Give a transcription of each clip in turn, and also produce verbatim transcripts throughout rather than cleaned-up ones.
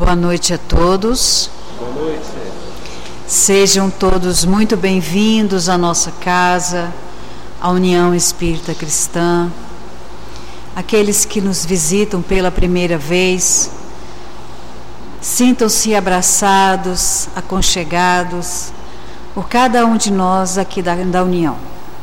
Boa noite a todos. Boa noite. Sejam todos muito bem-vindos à nossa casa, à União Espírita Cristã. Aqueles que nos visitam pela primeira vez, sintam-se abraçados, aconchegados por cada um de nós aqui da, da União.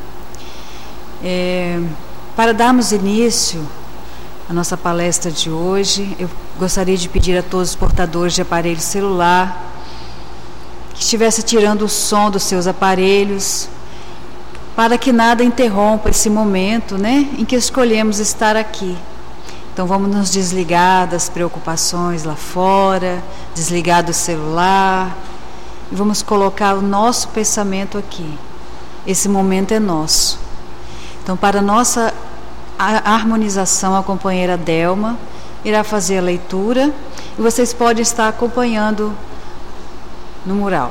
É, para darmos início à nossa palestra de hoje, eu gostaria de pedir a todos os portadores de aparelho celular que estivessem tirando o som dos seus aparelhos, para que nada interrompa esse momento, né, em que escolhemos estar aqui. Então vamos nos desligar das preocupações lá fora, desligar do celular, e vamos colocar o nosso pensamento aqui. Esse momento é nosso. Então, para nossa a harmonização, a companheira Delma irá fazer a leitura e vocês podem estar acompanhando no mural.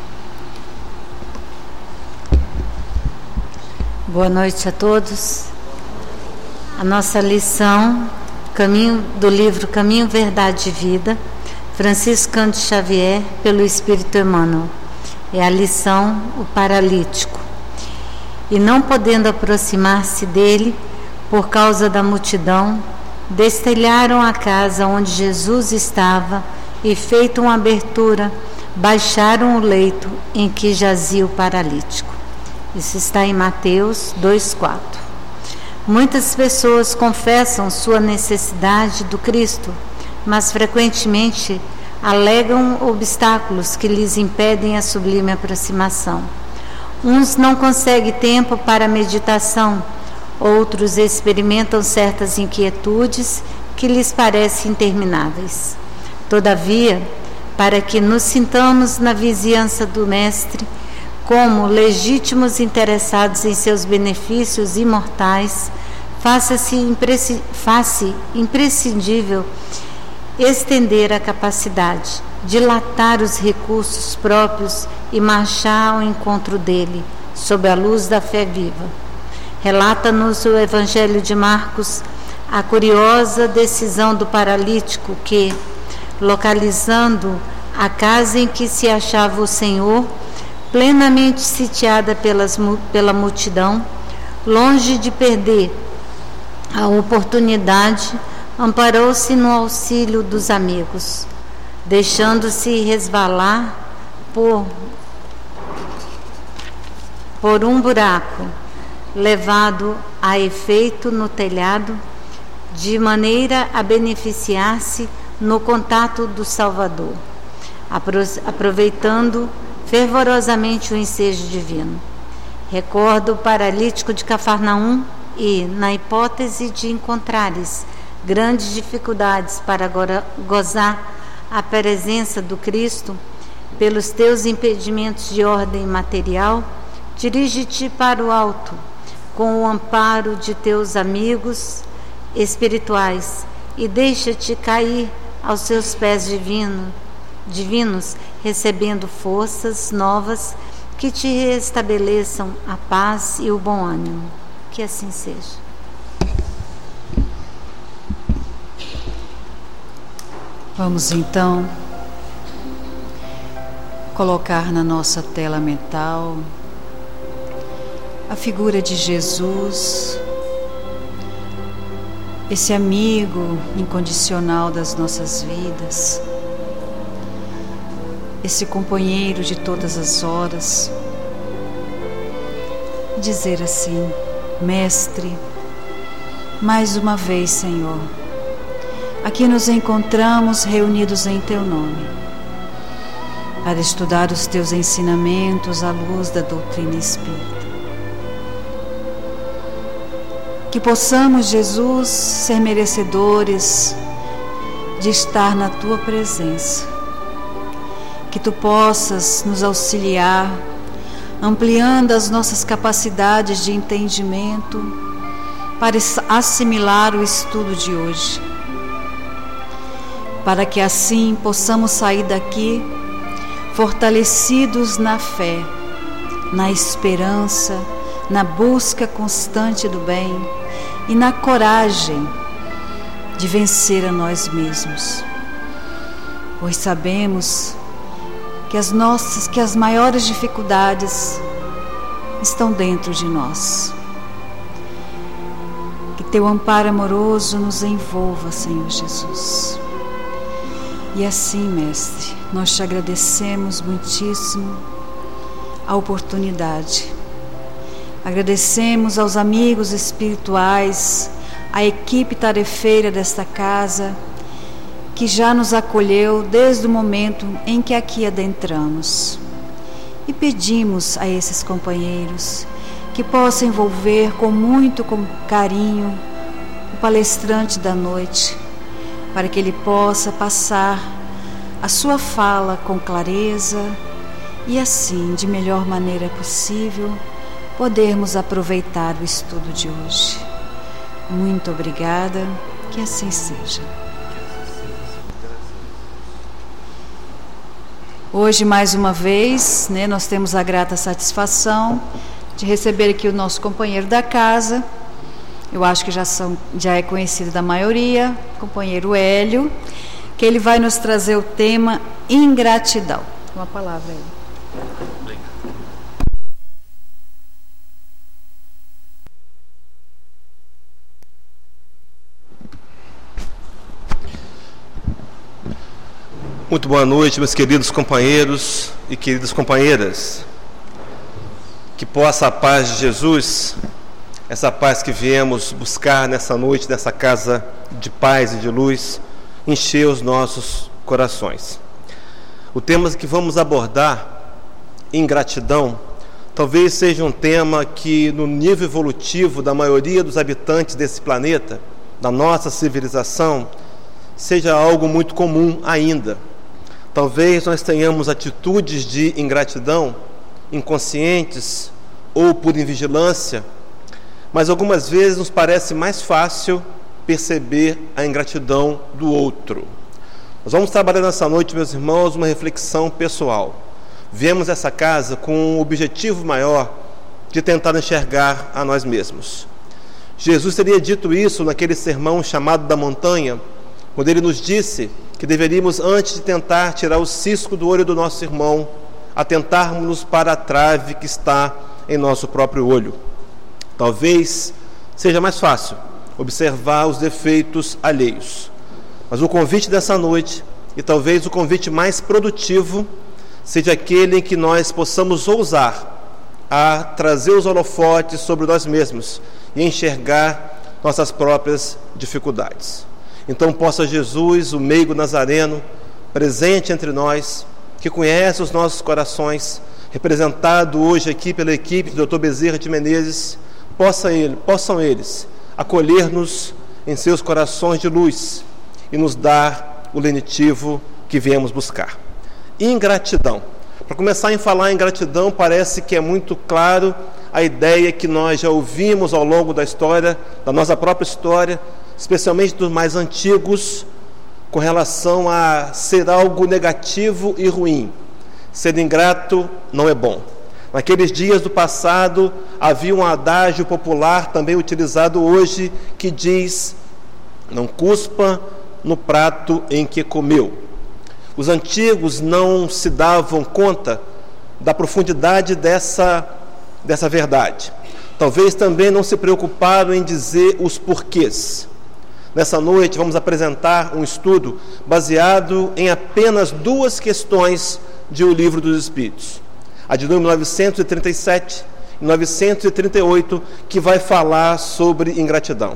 Boa noite a todos. A nossa lição caminho, do livro Caminho, Verdade e Vida, Francisco Cândido Xavier, pelo Espírito Emmanuel. É a lição O Paralítico. E não podendo aproximar-se dele, por causa da multidão, destelharam a casa onde Jesus estava e, feita uma abertura, baixaram o leito em que jazia o paralítico. Isso está em Mateus dois, quatro. Muitas pessoas confessam sua necessidade do Cristo, mas frequentemente alegam obstáculos que lhes impedem a sublime aproximação. Uns não conseguem tempo para a meditação, outros experimentam certas inquietudes que lhes parecem intermináveis. Todavia, para que nos sintamos na vizinhança do Mestre, como legítimos interessados em seus benefícios imortais, faça-se impresci- faça imprescindível estender a capacidade, dilatar os recursos próprios e marchar ao encontro dele, sob a luz da fé viva. Relata-nos o Evangelho de Marcos a curiosa decisão do paralítico que, localizando a casa em que se achava o Senhor, plenamente sitiada pelas, pela multidão, longe de perder a oportunidade, amparou-se no auxílio dos amigos, deixando-se resvalar por, por um buraco, levado a efeito no telhado, de maneira a beneficiar-se no contato do Salvador, aproveitando fervorosamente o ensejo divino. Recorda o paralítico de Cafarnaum e, na hipótese de encontrares grandes dificuldades para agora gozar a presença do Cristo, pelos teus impedimentos de ordem material, dirige-te para o alto, com o amparo de teus amigos espirituais, e deixa-te cair aos seus pés divino, divinos, recebendo forças novas que te restabeleçam a paz e o bom ânimo. Que assim seja. Vamos então colocar na nossa tela mental a figura de Jesus, esse amigo incondicional das nossas vidas, esse companheiro de todas as horas. Dizer assim: Mestre, mais uma vez, Senhor, aqui nos encontramos reunidos em Teu nome, para estudar os Teus ensinamentos à luz da doutrina espírita. Que possamos, Jesus, ser merecedores de estar na Tua presença. Que Tu possas nos auxiliar, ampliando as nossas capacidades de entendimento para assimilar o estudo de hoje. Para que assim possamos sair daqui fortalecidos na fé, na esperança, na busca constante do bem e na coragem de vencer a nós mesmos. pois sabemos que as nossas, que as maiores dificuldades estão dentro de nós. Que teu amparo amoroso nos envolva, Senhor Jesus. E assim, Mestre, nós te agradecemos muitíssimo a oportunidade. Agradecemos aos amigos espirituais, à equipe tarefeira desta casa, que já nos acolheu desde o momento em que aqui adentramos. E pedimos a esses companheiros que possam envolver com muito carinho o palestrante da noite, para que ele possa passar a sua fala com clareza e assim, de melhor maneira possível, podermos aproveitar o estudo de hoje. Muito obrigada, que assim seja. Hoje, mais uma vez, né, nós temos a grata satisfação de receber aqui o nosso companheiro da casa. Eu acho que já, são, já é conhecido da maioria, companheiro Hélio, que ele vai nos trazer o tema ingratidão. Uma palavra aí. Muito boa noite, meus queridos companheiros e queridas companheiras. Que possa a paz de Jesus, essa paz que viemos buscar nessa noite, nessa casa de paz e de luz, encher os nossos corações. O tema que vamos abordar, ingratidão, talvez seja um tema que, no nível evolutivo da maioria dos habitantes desse planeta, da nossa civilização, seja algo muito comum ainda. Talvez nós tenhamos atitudes de ingratidão, inconscientes ou por invigilância, mas algumas vezes nos parece mais fácil perceber a ingratidão do outro. Nós vamos trabalhar nessa noite, meus irmãos, uma reflexão pessoal. Viemos essa casa com um objetivo maior de tentar enxergar a nós mesmos. Jesus teria dito isso naquele sermão chamado da montanha, quando ele nos disse que deveríamos, antes de tentar tirar o cisco do olho do nosso irmão, atentarmos para a trave que está em nosso próprio olho. Talvez seja mais fácil observar os defeitos alheios, mas o convite dessa noite, e talvez o convite mais produtivo, seja aquele em que nós possamos ousar a trazer os holofotes sobre nós mesmos e enxergar nossas próprias dificuldades. Então possa Jesus, o meigo nazareno, presente entre nós, que conhece os nossos corações, representado hoje aqui pela equipe do doutor Bezerra de Menezes, possa ele, possam eles acolher-nos em seus corações de luz e nos dar o lenitivo que viemos buscar. Ingratidão. Para começar a falar em gratidão, parece que é muito claro a ideia que nós já ouvimos ao longo da história, da nossa própria história, especialmente dos mais antigos, com relação a ser algo negativo e ruim. Ser ingrato não é bom. Naqueles dias do passado, havia um adágio popular, também utilizado hoje, que diz: não cuspa no prato em que comeu. Os antigos não se davam conta da profundidade dessa, dessa verdade. Talvez também não se preocuparam em dizer os porquês. Nessa noite vamos apresentar um estudo baseado em apenas duas questões de O Livro dos Espíritos. A de número novecentos e trinta e sete e novecentos e trinta e oito, que vai falar sobre ingratidão.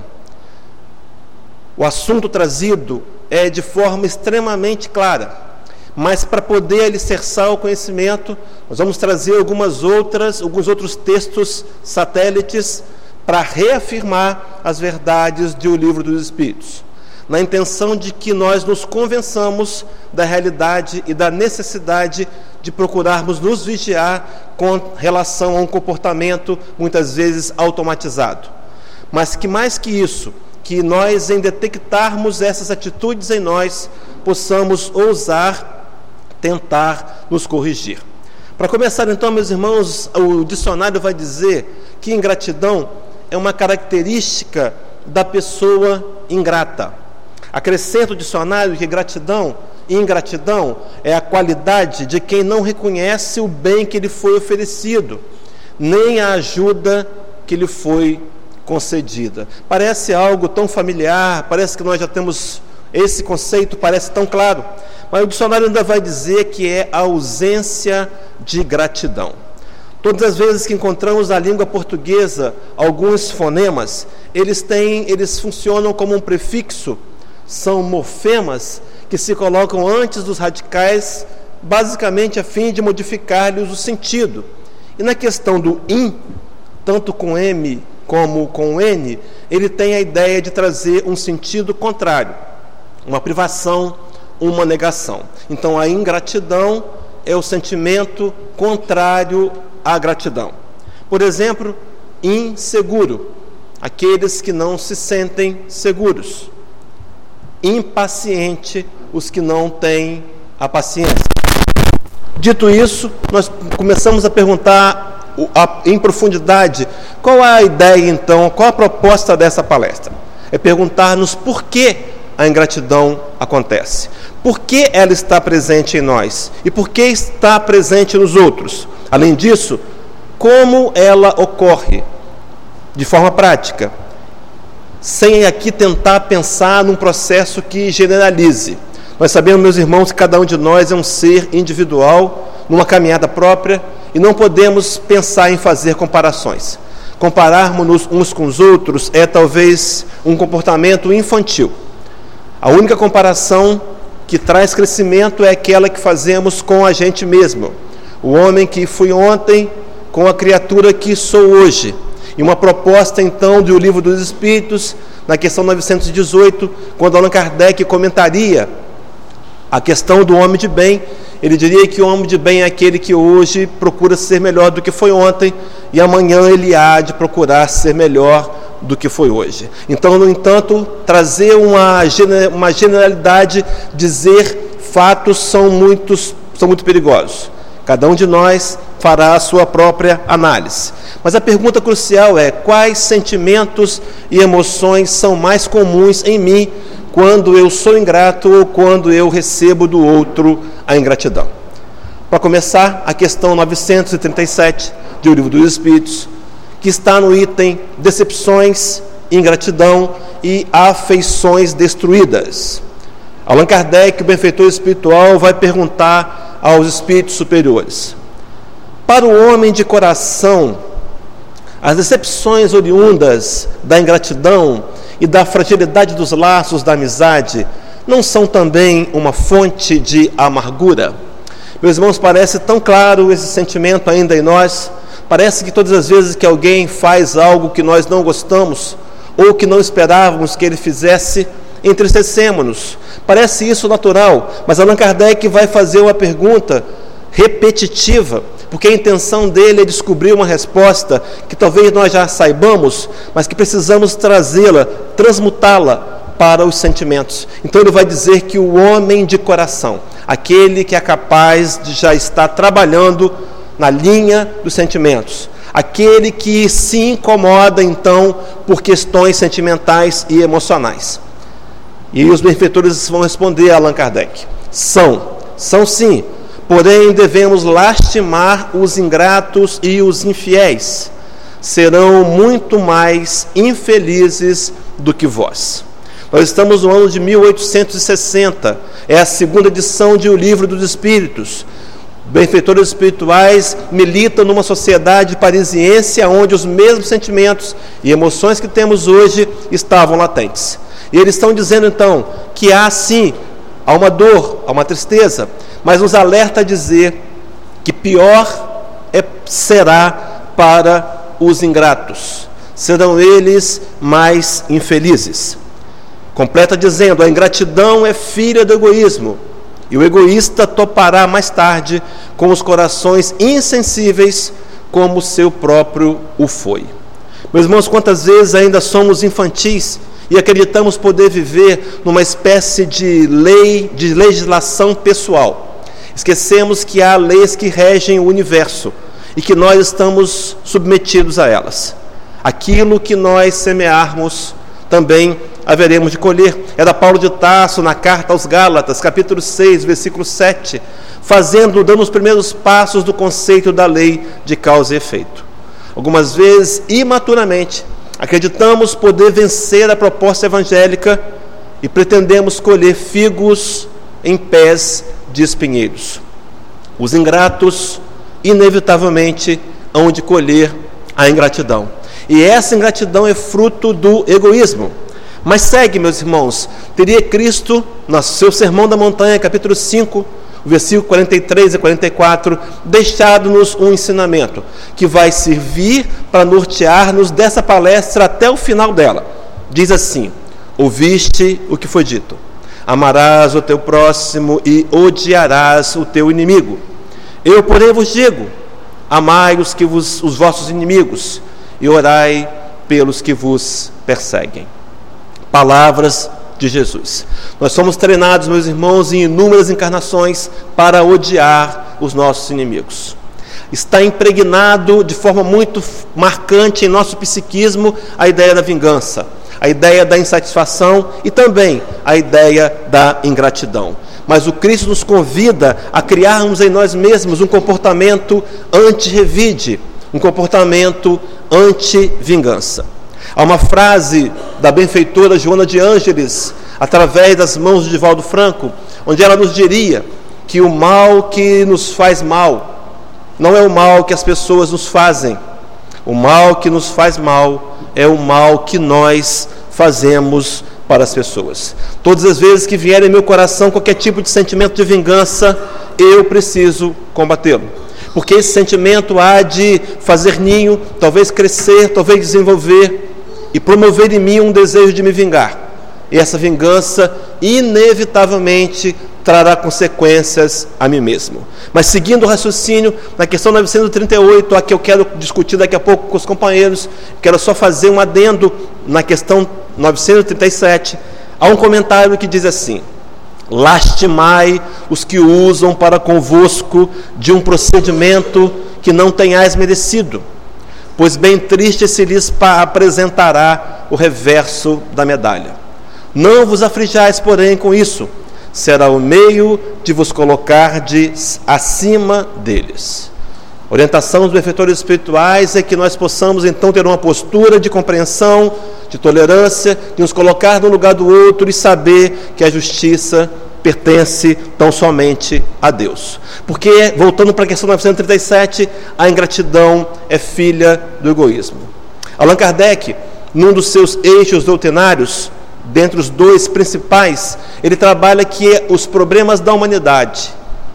O assunto trazido é de forma extremamente clara, mas para poder alicerçar o conhecimento, nós vamos trazer algumas outras, alguns outros textos satélites para reafirmar as verdades de O Livro dos Espíritos, na intenção de que nós nos convençamos da realidade e da necessidade de procurarmos nos vigiar com relação a um comportamento muitas vezes automatizado. Mas que mais que isso, que nós, em detectarmos essas atitudes em nós, possamos ousar tentar nos corrigir. Para começar então, meus irmãos, o dicionário vai dizer que ingratidão é uma característica da pessoa ingrata. Acrescenta o dicionário que gratidão Ingratidão é a qualidade de quem não reconhece o bem que lhe foi oferecido, nem a ajuda que lhe foi concedida. Parece algo tão familiar, parece que nós já temos esse conceito, parece tão claro, mas o dicionário ainda vai dizer que é a ausência de gratidão. Todas as vezes que encontramos na língua portuguesa alguns fonemas, eles têm, eles funcionam como um prefixo, são morfemas que se colocam antes dos radicais, basicamente a fim de modificar-lhes o sentido. E na questão do in, tanto com M como com N, ele tem a ideia de trazer um sentido contrário, uma privação, uma negação. Então a ingratidão é o sentimento contrário à gratidão. Por exemplo, inseguro, aqueles que não se sentem seguros. Impaciente, os que não têm a paciência. Dito isso, nós começamos a perguntar em profundidade qual é a ideia então, qual a proposta dessa palestra. É perguntar-nos por que a ingratidão acontece, por que ela está presente em nós e por que está presente nos outros. Além disso, como ela ocorre de forma prática, sem aqui tentar pensar num processo que generalize. Nós sabemos, meus irmãos, que cada um de nós é um ser individual, numa caminhada própria, e não podemos pensar em fazer comparações. Compararmos-nos uns com os outros é talvez um comportamento infantil. A única comparação que traz crescimento é aquela que fazemos com a gente mesmo. O homem que fui ontem com a criatura que sou hoje. E uma proposta, então, do Livro dos Espíritos, na questão novecentos e dezoito, quando Allan Kardec comentaria a questão do homem de bem, ele diria que o homem de bem é aquele que hoje procura ser melhor do que foi ontem, e amanhã ele há de procurar ser melhor do que foi hoje. Então, no entanto, trazer uma, uma generalidade, dizer fatos são, muitos, são muito perigosos. Cada um de nós fará a sua própria análise. Mas a pergunta crucial é: quais sentimentos e emoções são mais comuns em mim quando eu sou ingrato ou quando eu recebo do outro a ingratidão? Para começar, a questão novecentos e trinta e sete do Livro dos Espíritos, que está no item decepções, ingratidão e afeições destruídas. Allan Kardec, o benfeitor espiritual, vai perguntar aos espíritos superiores: para o homem de coração, as decepções oriundas da ingratidão e da fragilidade dos laços da amizade não são também uma fonte de amargura? Meus irmãos, parece tão claro esse sentimento ainda em nós. Parece que todas as vezes que alguém faz algo que nós não gostamos ou que não esperávamos que ele fizesse, entristecemos-nos. Parece isso natural, mas Allan Kardec vai fazer uma pergunta repetitiva, porque a intenção dele é descobrir uma resposta que talvez nós já saibamos, mas que precisamos trazê-la, transmutá-la para os sentimentos. Então ele vai dizer que o homem de coração, aquele que é capaz de já estar trabalhando na linha dos sentimentos, aquele que se incomoda então por questões sentimentais e emocionais. E os benfeitores vão responder a Allan Kardec: são, são sim, porém devemos lastimar os ingratos e os infiéis, serão muito mais infelizes do que vós. Nós estamos no ano de mil oitocentos e sessenta, é a segunda edição de O Livro dos Espíritos. Benfeitores espirituais militam numa sociedade parisiense onde os mesmos sentimentos e emoções que temos hoje estavam latentes. E eles estão dizendo então que há sim, há uma dor, há uma tristeza, mas nos alerta a dizer que pior é, será para os ingratos, serão eles mais infelizes. Completa dizendo: a ingratidão é filha do egoísmo, e o egoísta topará mais tarde com os corações insensíveis, como o seu próprio o foi. Meus irmãos, quantas vezes ainda somos infantis e acreditamos poder viver numa espécie de lei, de legislação pessoal. Esquecemos que há leis que regem o universo e que nós estamos submetidos a elas. Aquilo que nós semearmos também haveremos de colher. Era Paulo de Tarso, na carta aos Gálatas, capítulo seis, versículo sete, fazendo, dando os primeiros passos do conceito da lei de causa e efeito. Algumas vezes, imaturamente, acreditamos poder vencer a proposta evangélica e pretendemos colher figos em pés de espinheiros. Os ingratos, inevitavelmente, hão de colher a ingratidão. E essa ingratidão é fruto do egoísmo. Mas segue, meus irmãos, teria Cristo, no seu Sermão da Montanha, capítulo cinco, versículo quarenta e três e quarenta e quatro, deixado-nos um ensinamento que vai servir para nortear-nos dessa palestra até o final dela. Diz assim: ouviste o que foi dito, amarás o teu próximo e odiarás o teu inimigo. Eu, porém, vos digo, amai os, que vos, os vossos inimigos e orai pelos que vos perseguem. Palavras de Jesus. Nós somos treinados, meus irmãos, em inúmeras encarnações para odiar os nossos inimigos. Está impregnado de forma muito marcante em nosso psiquismo a ideia da vingança, a ideia da insatisfação e também a ideia da ingratidão. Mas o Cristo nos convida a criarmos em nós mesmos um comportamento anti-revide, um comportamento anti-vingança. Há uma frase da benfeitora Joana de Ângeles, através das mãos de Divaldo Franco, onde ela nos diria que o mal que nos faz mal não é o mal que as pessoas nos fazem. O mal que nos faz mal é o mal que nós fazemos para as pessoas. Todas as vezes que vier em meu coração qualquer tipo de sentimento de vingança, eu preciso combatê-lo. Porque esse sentimento há de fazer ninho, talvez crescer, talvez desenvolver e promover em mim um desejo de me vingar. E essa vingança, inevitavelmente, trará consequências a mim mesmo. Mas seguindo o raciocínio, na questão novecentos e trinta e oito, a que eu quero discutir daqui a pouco com os companheiros, quero só fazer um adendo na questão novecentos e trinta e sete, há um comentário que diz assim: lastimai os que usam para convosco de um procedimento que não tenhais merecido, pois bem triste se lhes apresentará o reverso da medalha. Não vos aflijais, porém, com isso, será o meio de vos colocar de acima deles. A orientação dos benfeitores espirituais é que nós possamos então ter uma postura de compreensão, de tolerância, de nos colocar no lugar do outro e saber que a justiça pertence tão somente a Deus. Porque, voltando para a questão novecentos e trinta e sete, a ingratidão é filha do egoísmo. Allan Kardec, num dos seus eixos doutrinários, dentre os dois principais, ele trabalha que os problemas da humanidade,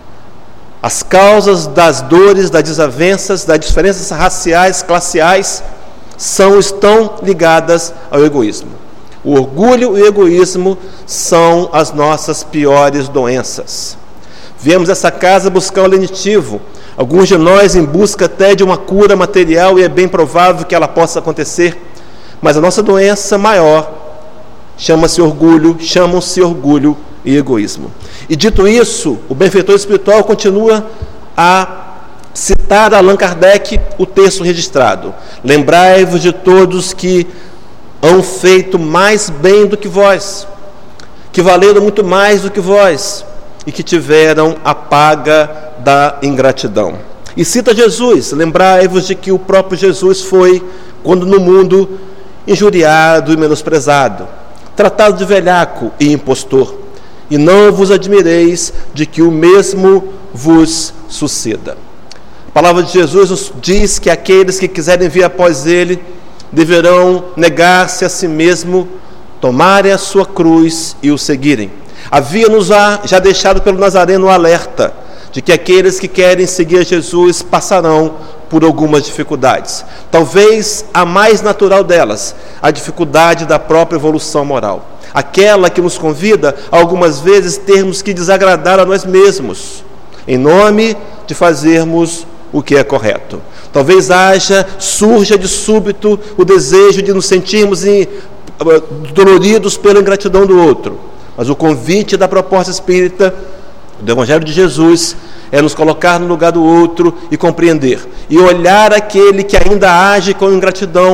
as causas das dores, das desavenças, das diferenças raciais, classiais, são, estão ligadas ao egoísmo. O orgulho e o egoísmo são as nossas piores doenças. Viemos a essa casa buscar o lenitivo, alguns de nós em busca até de uma cura material, e é bem provável que ela possa acontecer, mas a nossa doença maior chama-se orgulho, chamam-se orgulho e egoísmo. E dito isso, o benfeitor espiritual continua a citar a Allan Kardec o texto registrado: lembrai-vos de todos que hão feito mais bem do que vós, que valeram muito mais do que vós, e que tiveram a paga da ingratidão. E cita Jesus: lembrai-vos de que o próprio Jesus foi, quando no mundo, injuriado e menosprezado, tratado de velhaco e impostor, e não vos admireis de que o mesmo vos suceda. A palavra de Jesus nos diz que aqueles que quiserem vir após ele deverão negar-se a si mesmo, tomarem a sua cruz e o seguirem. Havia-nos já deixado pelo Nazareno o alerta de que aqueles que querem seguir a Jesus passarão por algumas dificuldades. Talvez a mais natural delas, a dificuldade da própria evolução moral. Aquela que nos convida, algumas vezes, termos que desagradar a nós mesmos, em nome de fazermos o que é correto. Talvez haja, surja de súbito o desejo de nos sentirmos em, doloridos pela ingratidão do outro. Mas o convite da proposta espírita, do Evangelho de Jesus, é nos colocar no lugar do outro e compreender. E olhar aquele que ainda age com ingratidão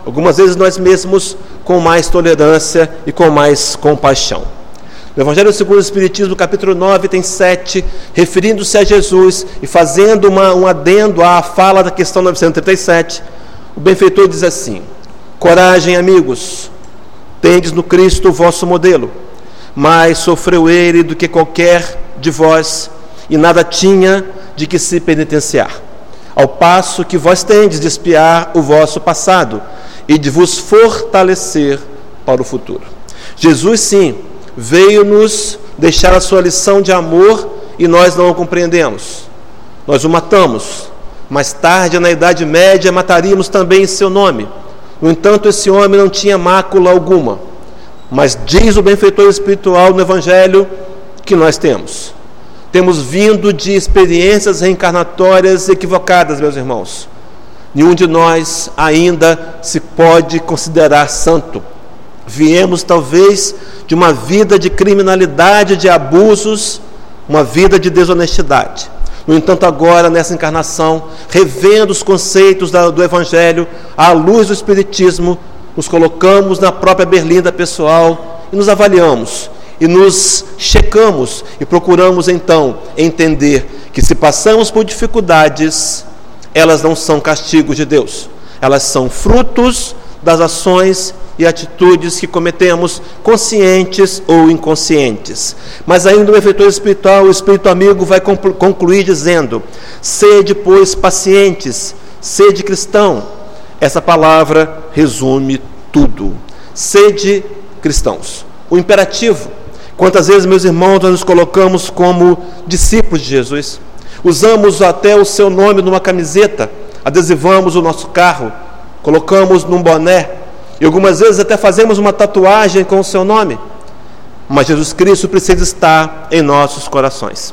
algumas vezes nós mesmos com mais tolerância e com mais compaixão. No Evangelho segundo o Espiritismo, capítulo nove, tem sete, referindo-se a Jesus e fazendo uma, um adendo à fala da questão novecentos e trinta e sete, o benfeitor diz assim: coragem, amigos, tendes no Cristo o vosso modelo, mais sofreu ele do que qualquer de vós, e nada tinha de que se penitenciar, ao passo que vós tendes de espiar o vosso passado e de vos fortalecer para o futuro. Jesus, sim, veio nos deixar a sua lição de amor e nós não o compreendemos. Nós o matamos. Mais tarde, na Idade Média, mataríamos também em seu nome. No entanto, esse homem não tinha mácula alguma. Mas diz o benfeitor espiritual no Evangelho que nós temos. Temos vindo de experiências reencarnatórias equivocadas, meus irmãos. Nenhum de nós ainda se pode considerar santo. Viemos talvez de uma vida de criminalidade, de abusos, uma vida de desonestidade. No entanto, agora, nessa encarnação, revendo os conceitos do Evangelho, à luz do Espiritismo, nos colocamos na própria berlinda pessoal e nos avaliamos, e nos checamos, e procuramos então entender que se passamos por dificuldades, elas não são castigos de Deus, elas são frutos das ações e atitudes que cometemos, conscientes ou inconscientes. Mas ainda o benfeitor espiritual, o Espírito Amigo, vai concluir dizendo: sede, pois, pacientes, sede cristão. Essa palavra resume tudo. Sede cristãos. O imperativo. Quantas vezes, meus irmãos, nós nos colocamos como discípulos de Jesus? Usamos até o seu nome numa camiseta, adesivamos o nosso carro, colocamos num boné, e algumas vezes até fazemos uma tatuagem com o seu nome. Mas Jesus Cristo precisa estar em nossos corações.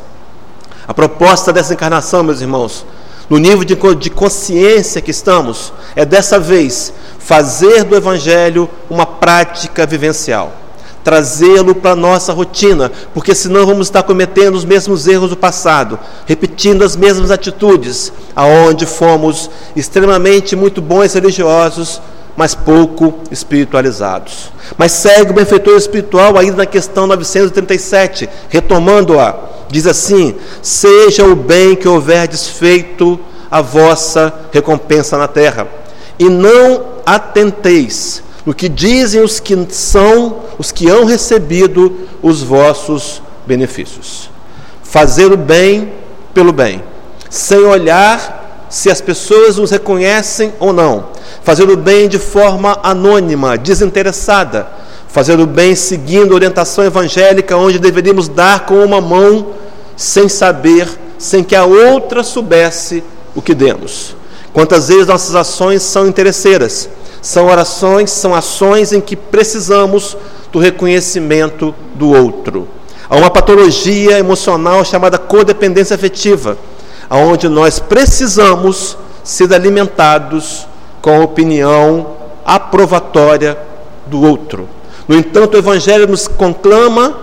A proposta dessa encarnação, meus irmãos, no nível de, de consciência que estamos, é dessa vez fazer do Evangelho uma prática vivencial, trazê-lo para a nossa rotina, porque senão vamos estar cometendo os mesmos erros do passado, repetindo as mesmas atitudes, aonde fomos extremamente muito bons religiosos, mas pouco espiritualizados. Mas segue o benfeitor espiritual ainda na questão novecentos e trinta e sete, retomando-a, diz assim: seja o bem que houverdes feito a vossa recompensa na terra, e não atenteis no que dizem os que são, os que hão recebido os vossos benefícios. Fazer o bem pelo bem, sem olhar se as pessoas nos reconhecem ou não. Fazer o bem de forma anônima, desinteressada. Fazer o bem seguindo a orientação evangélica, onde deveríamos dar com uma mão, sem saber, sem que a outra soubesse o que demos. Quantas vezes nossas ações são interesseiras? São orações, são ações em que precisamos do reconhecimento do outro. Há uma patologia emocional chamada codependência afetiva, onde nós precisamos ser alimentados com a opinião aprovatória do outro. No entanto, o Evangelho nos conclama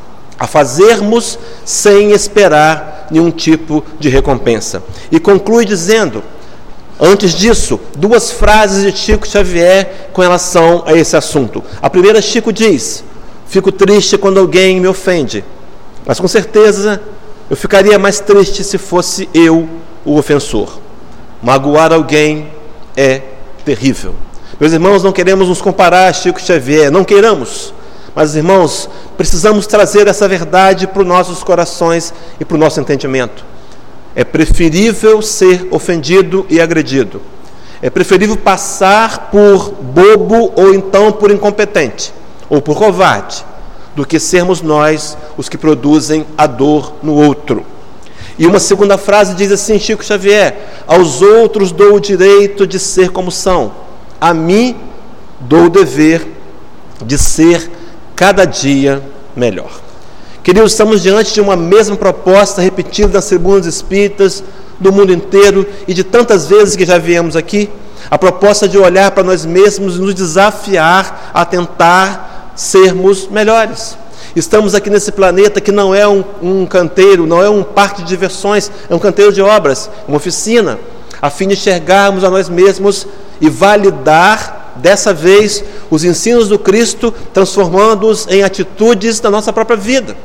a fazermos sem esperar nenhum tipo de recompensa. E conclui dizendo, antes disso, duas frases de Chico Xavier com relação a esse assunto. A primeira, Chico diz: fico triste quando alguém me ofende, mas com certeza eu ficaria mais triste se fosse eu o ofensor. Magoar alguém é terrível. Meus irmãos, não queremos nos comparar a Chico Xavier, não queiramos, mas, irmãos, precisamos trazer essa verdade para os nossos corações e para o nosso entendimento. É preferível ser ofendido e agredido, é preferível passar por bobo ou então por incompetente ou por covarde, do que sermos nós os que produzem a dor no outro. E uma segunda frase diz assim, Chico Xavier: aos outros dou o direito de ser como são, a mim dou o dever de ser cada dia melhor. Queridos, estamos diante de uma mesma proposta repetida nas tribunas espíritas do mundo inteiro e de tantas vezes que já viemos aqui, a proposta de olhar para nós mesmos e nos desafiar a tentar sermos melhores. Estamos aqui nesse planeta que não é um, um canteiro, não é um parque de diversões, é um canteiro de obras, uma oficina, a fim de enxergarmos a nós mesmos e validar dessa vez, os ensinos do Cristo, transformando-os em atitudes da nossa própria vida.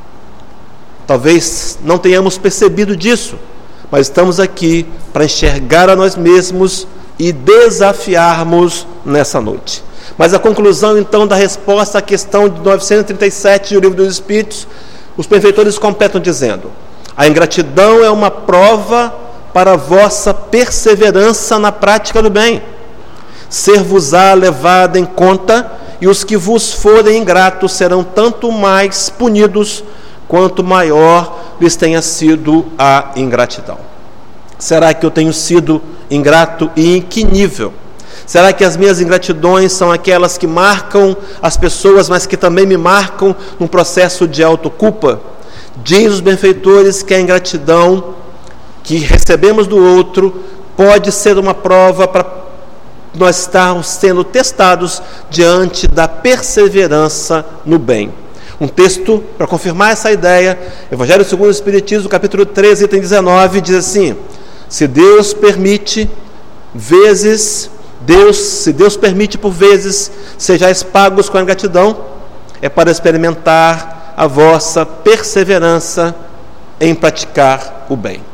Talvez não tenhamos percebido disso, mas estamos aqui para enxergar a nós mesmos e desafiarmos nessa noite. Mas a conclusão, então, da resposta à questão de novecentos e trinta e sete do Livro dos Espíritos, os benfeitores completam dizendo: a ingratidão é uma prova para a vossa perseverança na prática do bem. Ser-vos-á levada em conta, e os que vos forem ingratos serão tanto mais punidos, quanto maior lhes tenha sido a ingratidão. Será que eu tenho sido ingrato e em que nível? Será que as minhas ingratidões são aquelas que marcam as pessoas, mas que também me marcam num processo de autoculpa? Diz os benfeitores que a ingratidão que recebemos do outro pode ser uma prova para nós estarmos sendo testados diante da perseverança no bem. Um texto para confirmar essa ideia, Evangelho segundo o Espiritismo, capítulo treze, item dezenove, diz assim: se Deus permite, vezes, Deus, se Deus permite por vezes, sejais pagos com a ingratidão, é para experimentar a vossa perseverança em praticar o bem.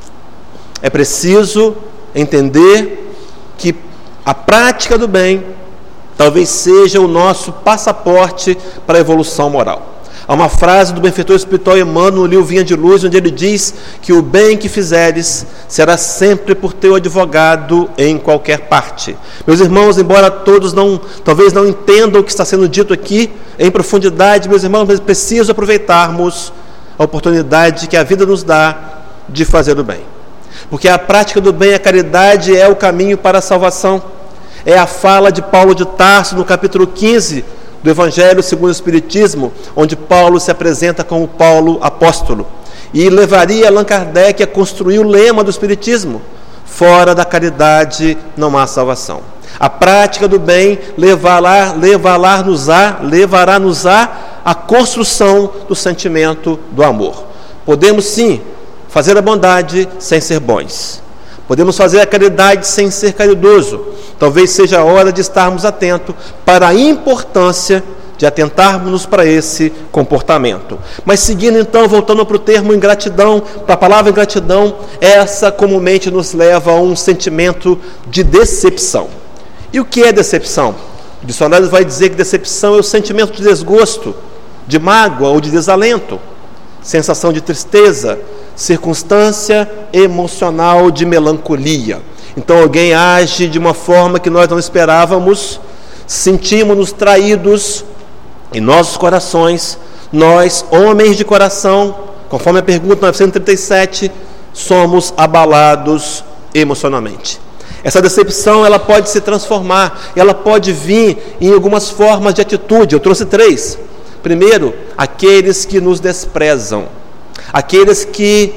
É preciso entender que a prática do bem talvez seja o nosso passaporte para a evolução moral. Há uma frase do benfeitor espiritual Emmanuel no livro Vinha de Luz, onde ele diz que o bem que fizeres será sempre por teu advogado em qualquer parte. Meus irmãos, embora todos não, talvez não entendam o que está sendo dito aqui em profundidade, meus irmãos, mas preciso aproveitarmos a oportunidade que a vida nos dá de fazer o bem. Porque a prática do bem, a caridade, é o caminho para a salvação. É a fala de Paulo de Tarso no capítulo quinze do Evangelho segundo o Espiritismo, onde Paulo se apresenta como Paulo apóstolo, e levaria Allan Kardec a construir o lema do Espiritismo: fora da caridade não há salvação. A prática do bem levará, levará-nos-á, levará-nos-á a construção do sentimento do amor. Podemos sim fazer a bondade sem ser bons. Podemos fazer a caridade sem ser caridoso. Talvez seja a hora de estarmos atentos para a importância de atentarmos para esse comportamento. Mas seguindo então, voltando para o termo ingratidão, para a palavra ingratidão, essa comumente nos leva a um sentimento de decepção. E o que é decepção? O dicionário vai dizer que decepção é o sentimento de desgosto, de mágoa ou de desalento, sensação de tristeza, circunstância emocional de melancolia. Então alguém age de uma forma que nós não esperávamos, sentimos-nos traídos em nossos corações. Nós, homens de coração, conforme a pergunta novecentos e trinta e sete, somos abalados emocionalmente. Essa decepção, ela pode se transformar, ela pode vir em algumas formas de atitude. Eu trouxe três. Primeiro, aqueles que nos desprezam, aqueles que,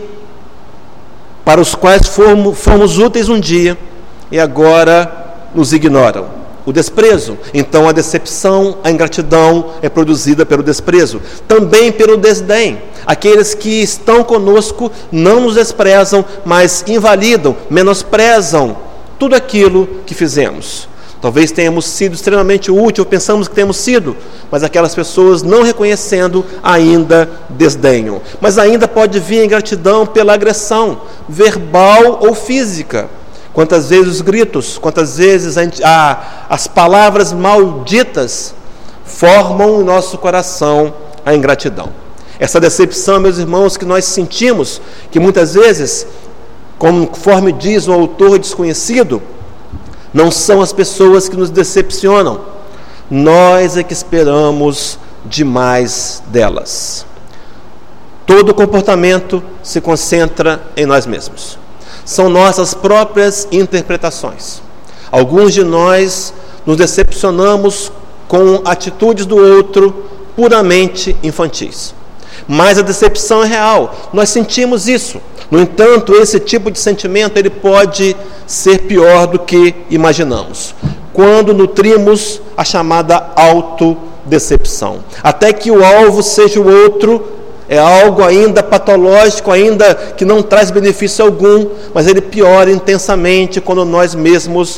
para os quais fomos, fomos úteis um dia e agora nos ignoram. O desprezo. Então a decepção, a ingratidão é produzida pelo desprezo. Também pelo desdém. Aqueles que estão conosco não nos desprezam, mas invalidam, menosprezam tudo aquilo que fizemos. Talvez tenhamos sido extremamente útil, pensamos que temos sido, mas aquelas pessoas, não reconhecendo, ainda desdenham. Mas ainda pode vir a ingratidão pela agressão, verbal ou física. Quantas vezes os gritos, quantas vezes a, a, as palavras malditas formam em nosso coração a ingratidão. Essa decepção, meus irmãos, que nós sentimos, que muitas vezes, conforme diz um autor desconhecido, não são as pessoas que nos decepcionam, nós é que esperamos demais delas. Todo comportamento se concentra em nós mesmos. São nossas próprias interpretações. Alguns de nós nos decepcionamos com atitudes do outro puramente infantis. Mas a decepção é real, nós sentimos isso. No entanto, esse tipo de sentimento ele pode ser pior do que imaginamos, quando nutrimos a chamada autodecepção. Até que o alvo seja o outro, é algo ainda patológico, ainda que não traz benefício algum, mas ele piora intensamente quando nós mesmos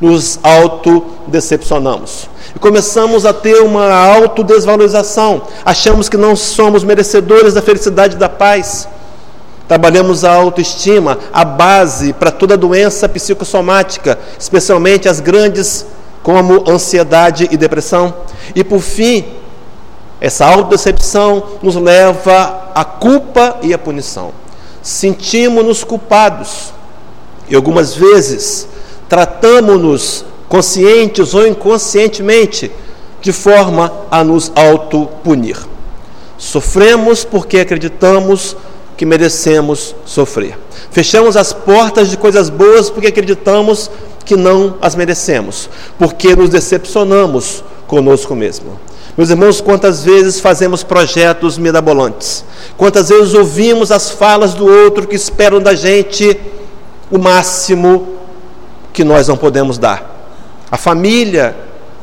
nos autodecepcionamos. E começamos a ter uma autodesvalorização. Achamos que não somos merecedores da felicidade e da paz. Trabalhamos a autoestima, a base para toda doença psicossomática, especialmente as grandes como ansiedade e depressão. E por fim, essa autodecepção nos leva à culpa e à punição. Sentimos-nos culpados e algumas vezes tratamos-nos conscientes ou inconscientemente de forma a nos autopunir. Sofremos porque acreditamos que merecemos sofrer. Fechamos as portas de coisas boas porque acreditamos que não as merecemos, porque nos decepcionamos conosco mesmo. Meus irmãos, quantas vezes fazemos projetos mirabolantes? Quantas vezes ouvimos as falas do outro que esperam da gente o máximo que nós não podemos dar? A família,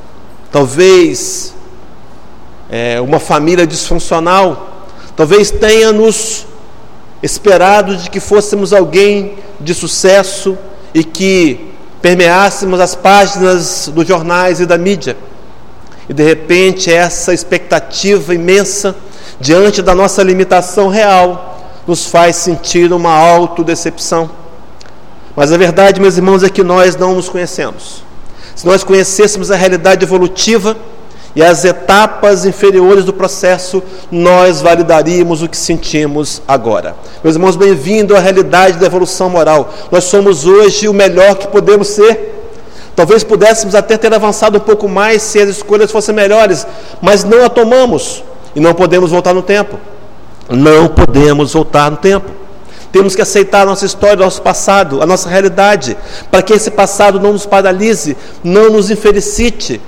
talvez é, uma família disfuncional, talvez tenha nos esperado de que fôssemos alguém de sucesso e que permeássemos as páginas dos jornais e da mídia. E de repente essa expectativa imensa, diante da nossa limitação real, nos faz sentir uma autodecepção. Mas a verdade, meus irmãos, é que nós não nos conhecemos. Se nós conhecêssemos a realidade evolutiva e as etapas inferiores do processo, nós validaríamos o que sentimos agora. Meus irmãos, bem-vindo à realidade da evolução moral. Nós somos hoje o melhor que podemos ser. Talvez pudéssemos até ter avançado um pouco mais se as escolhas fossem melhores, mas não a tomamos e não podemos voltar no tempo. Não podemos voltar no tempo. Temos que aceitar a nossa história, o nosso passado, a nossa realidade, para que esse passado não nos paralise, não nos infelicite.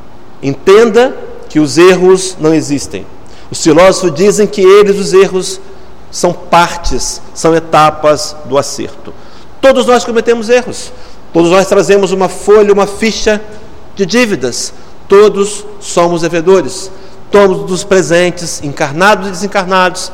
Entenda que os erros não existem. Os filósofos dizem que eles, os erros, são partes, são etapas do acerto. Todos nós cometemos erros. Todos nós trazemos uma folha, uma ficha de dívidas. Todos somos devedores. Todos os presentes, encarnados e desencarnados,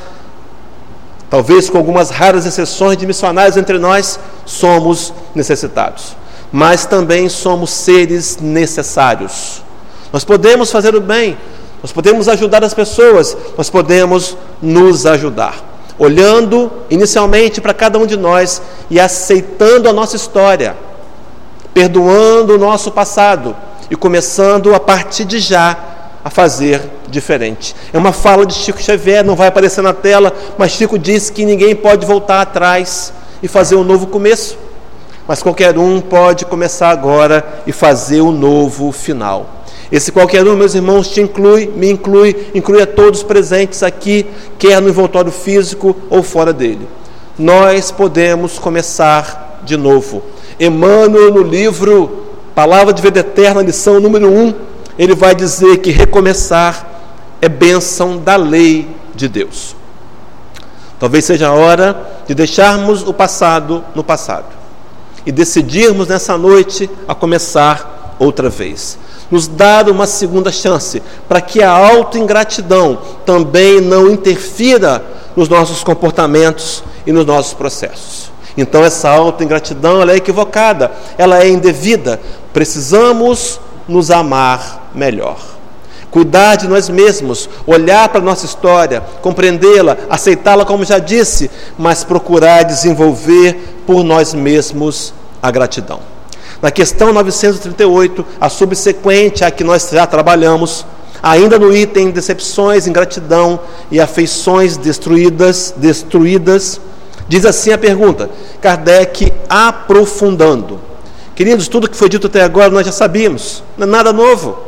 talvez com algumas raras exceções de missionários entre nós, somos necessitados. Mas também somos seres necessários. Nós podemos fazer o bem, nós podemos ajudar as pessoas, nós podemos nos ajudar. Olhando inicialmente para cada um de nós e aceitando a nossa história, perdoando o nosso passado e começando a partir de já a fazer diferente. É uma fala de Chico Xavier, não vai aparecer na tela, mas Chico disse que ninguém pode voltar atrás e fazer um novo começo, mas qualquer um pode começar agora e fazer um novo final. Esse qualquer um, meus irmãos, te inclui, me inclui, inclui a todos presentes aqui, quer no envoltório físico ou fora dele. Nós podemos começar de novo. Emmanuel, no livro Palavra de Vida Eterna, lição número um, ele vai dizer que recomeçar é bênção da lei de Deus. Talvez seja a hora de deixarmos o passado no passado e decidirmos nessa noite a começar outra vez. Nos dar uma segunda chance para que a autoingratidão também não interfira nos nossos comportamentos e nos nossos processos. Então essa autoingratidão, ela é equivocada, ela é indevida. Precisamos nos amar melhor. Cuidar de nós mesmos, olhar para a nossa história, compreendê-la, aceitá-la como já disse, mas procurar desenvolver por nós mesmos a gratidão. Na questão novecentos e trinta e oito, a subsequente a que nós já trabalhamos, ainda no item decepções, ingratidão e afeições destruídas, destruídas, diz assim a pergunta, Kardec aprofundando. Queridos, tudo que foi dito até agora nós já sabíamos, não é nada novo,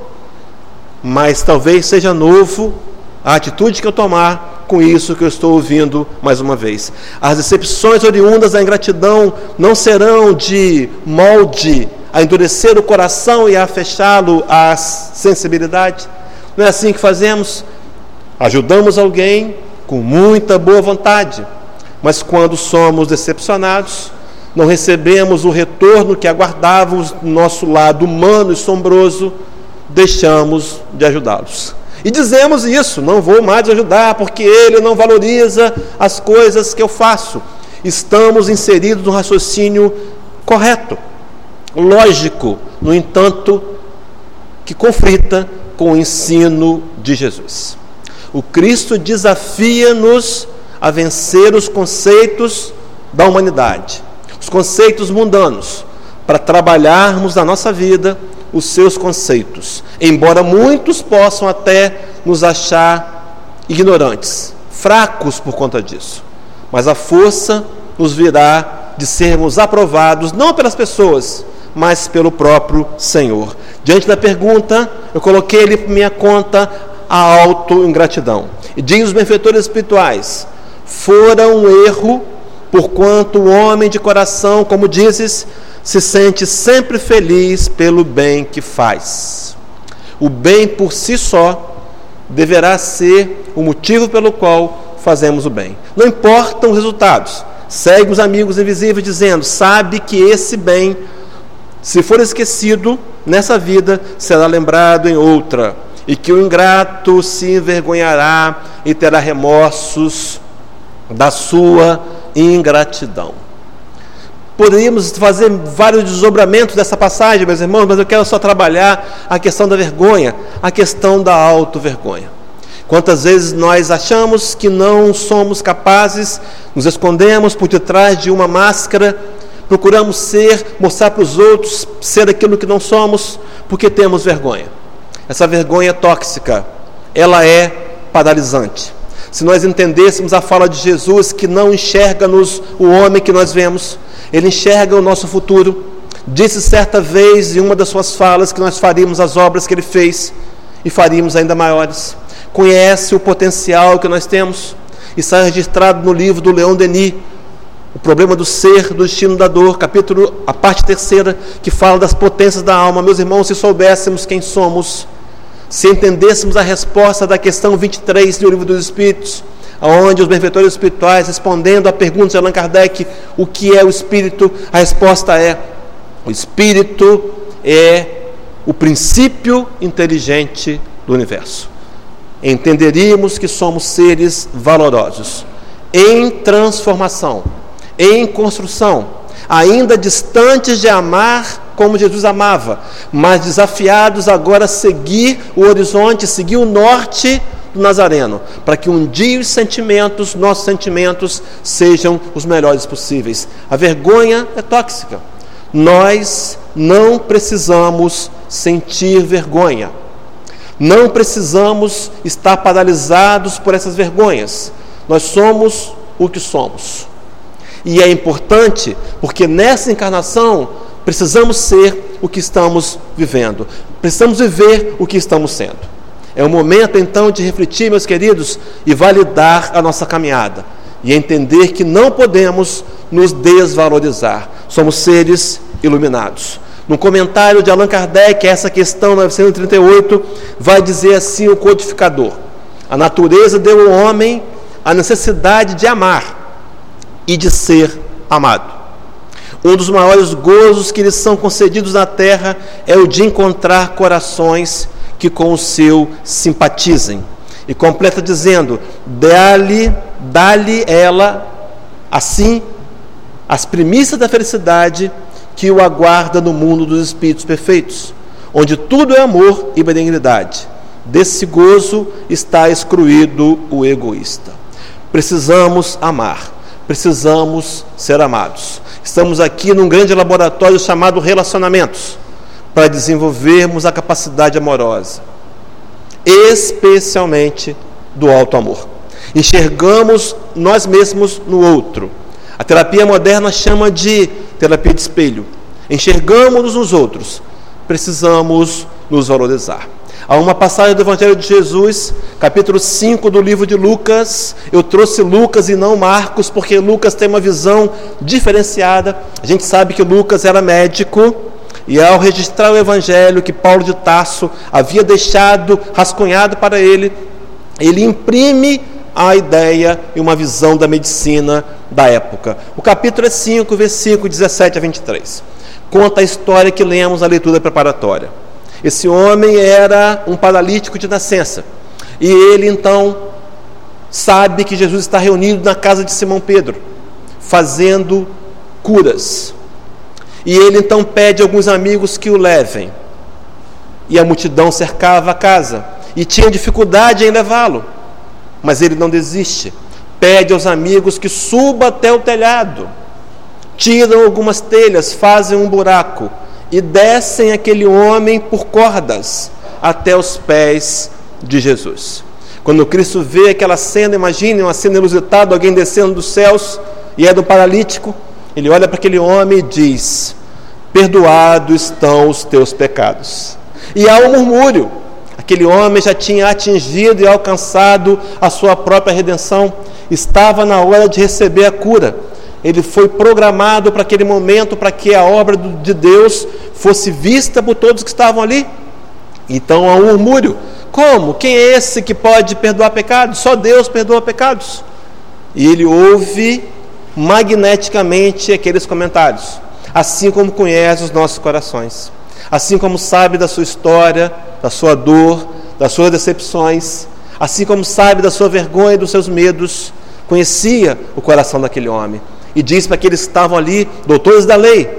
mas talvez seja novo a atitude que eu tomar com isso que eu estou ouvindo mais uma vez. As decepções oriundas da ingratidão não serão de molde a endurecer o coração e a fechá-lo à sensibilidade. Não é assim que fazemos? Ajudamos alguém com muita boa vontade, mas quando somos decepcionados, não recebemos o retorno que aguardávamos do nosso lado humano e sombroso, deixamos de ajudá-los. E dizemos isso, não vou mais ajudar porque ele não valoriza as coisas que eu faço. Estamos inseridos no raciocínio correto. lógico, no entanto, que conflita com o ensino de Jesus. O Cristo desafia-nos a vencer os conceitos da humanidade, os conceitos mundanos, para trabalharmos na nossa vida os seus conceitos, embora muitos possam até nos achar ignorantes, fracos por conta disso. Mas a força nos virá de sermos aprovados, não pelas pessoas, mas pelo próprio Senhor. Diante da pergunta, eu coloquei ali por minha conta a auto-ingratidão. E diz os benfeitores espirituais: fora um erro, porquanto o homem de coração, como dizes, se sente sempre feliz pelo bem que faz. O bem por si só deverá ser o motivo pelo qual fazemos o bem. Não importam os resultados. Segue os amigos invisíveis dizendo: sabe que esse bem, se for esquecido nessa vida, será lembrado em outra, e que o ingrato se envergonhará e terá remorsos da sua ingratidão. Poderíamos fazer vários desdobramentos dessa passagem, meus irmãos, mas eu quero só trabalhar a questão da vergonha, a questão da auto-vergonha. Quantas vezes nós achamos que não somos capazes, nos escondemos por detrás de uma máscara, procuramos ser, mostrar para os outros, ser aquilo que não somos, porque temos vergonha. Essa vergonha tóxica, ela é paralisante. Se nós entendêssemos a fala de Jesus, que não enxerga-nos o homem que nós vemos, ele enxerga o nosso futuro. Disse certa vez em uma das suas falas que nós faríamos as obras que ele fez e faríamos ainda maiores. Conhece o potencial que nós temos. Está registrado no livro do Leon Denis, O Problema do Ser, do Destino da Dor, capítulo, a parte terceira, que fala das potências da alma. Meus irmãos, se soubéssemos quem somos, se entendêssemos a resposta da questão vinte e três do Livro dos Espíritos, onde os benfeitores espirituais, respondendo à pergunta de Allan Kardec, o que é o Espírito? A resposta é: o Espírito é o princípio inteligente do universo. Entenderíamos que somos seres valorosos, em transformação, em construção, ainda distantes de amar como Jesus amava, mas desafiados agora a seguir o horizonte, seguir o norte do Nazareno, para que um dia os sentimentos, nossos sentimentos, sejam os melhores possíveis. A vergonha é tóxica. Nós não precisamos sentir vergonha. Não precisamos estar paralisados por essas vergonhas. Nós somos o que somos. E é importante porque nessa encarnação precisamos ser o que estamos vivendo. Precisamos viver o que estamos sendo. É o momento então de refletir, meus queridos, e validar a nossa caminhada. E entender que não podemos nos desvalorizar. Somos seres iluminados. No comentário de Allan Kardec, essa questão novecentos e trinta e oito, vai dizer assim o codificador: a natureza deu ao homem a necessidade de amar e de ser amado. Um dos maiores gozos que lhes são concedidos na terra é o de encontrar corações que com o seu simpatizem. E completa dizendo: dá-lhe, dá-lhe ela, assim, as primícias da felicidade que o aguarda no mundo dos espíritos perfeitos, onde tudo é amor e benignidade. Desse gozo está excluído o egoísta. Precisamos amar, precisamos ser amados. Estamos aqui num grande laboratório chamado relacionamentos, para desenvolvermos a capacidade amorosa, especialmente do alto amor. Enxergamos nós mesmos no outro. A terapia moderna chama de terapia de espelho. Enxergamos-nos nos outros, precisamos nos valorizar. Há uma passagem do Evangelho de Jesus, capítulo cinco do livro de Lucas. Eu trouxe Lucas e não Marcos, porque Lucas tem uma visão diferenciada. A gente sabe que Lucas era médico, e ao registrar o Evangelho que Paulo de Tarso havia deixado rascunhado para ele, ele imprime a ideia e uma visão da medicina da época. O capítulo é cinco, versículo dezessete a vinte e três. Conta a história que lemos na leitura preparatória. Esse homem era um paralítico de nascença. E ele então sabe que Jesus está reunido na casa de Simão Pedro, fazendo curas. E ele então pede a alguns amigos que o levem. E a multidão cercava a casa e tinha dificuldade em levá-lo. Mas ele não desiste. Pede aos amigos que suba até o telhado. Tiram algumas telhas, fazem um buraco e descem aquele homem por cordas até os pés de Jesus. Quando Cristo vê aquela cena, imagine uma cena inusitada, alguém descendo dos céus e é do paralítico, ele olha para aquele homem e diz: perdoados estão os teus pecados. E há um murmúrio. Aquele homem já tinha atingido e alcançado a sua própria redenção. Estava na hora de receber a cura. Ele foi programado para aquele momento, para que a obra de Deus fosse vista por todos que estavam ali. Então há um murmúrio. Como? Quem é esse que pode perdoar pecados? Só Deus perdoa pecados. E ele ouve magneticamente aqueles comentários, assim como conhece os nossos corações, assim como sabe da sua história, da sua dor, das suas decepções, assim como sabe da sua vergonha e dos seus medos, conhecia o coração daquele homem. E diz para aqueles que estavam ali, doutores da lei,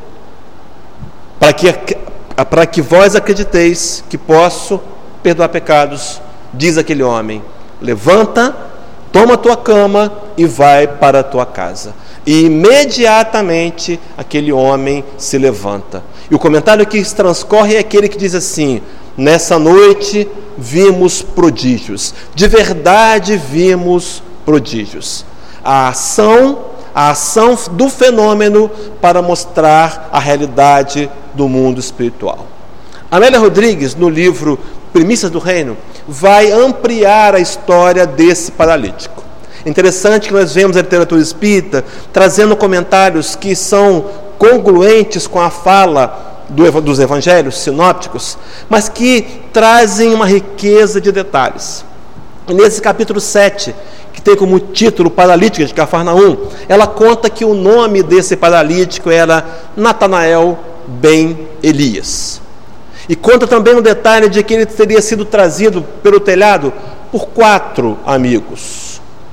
para que, para que vós acrediteis que posso perdoar pecados, diz aquele homem: levanta, toma a tua cama e vai para a tua casa. E imediatamente aquele homem se levanta. E o comentário que transcorre é aquele que diz assim: nessa noite vimos prodígios, de verdade vimos prodígios. A ação, a ação do fenômeno para mostrar a realidade do mundo espiritual. Amélia Rodrigues, no livro Primícias do Reino, vai ampliar a história desse paralítico. Interessante que nós vemos a literatura espírita trazendo comentários que são congruentes com a fala do, dos evangelhos sinópticos, mas que trazem uma riqueza de detalhes. E nesse capítulo sete, que tem como título Paralítica de Cafarnaum, ela conta que o nome desse paralítico era Natanael ben Elias. E conta também um detalhe de que ele teria sido trazido pelo telhado por quatro amigos.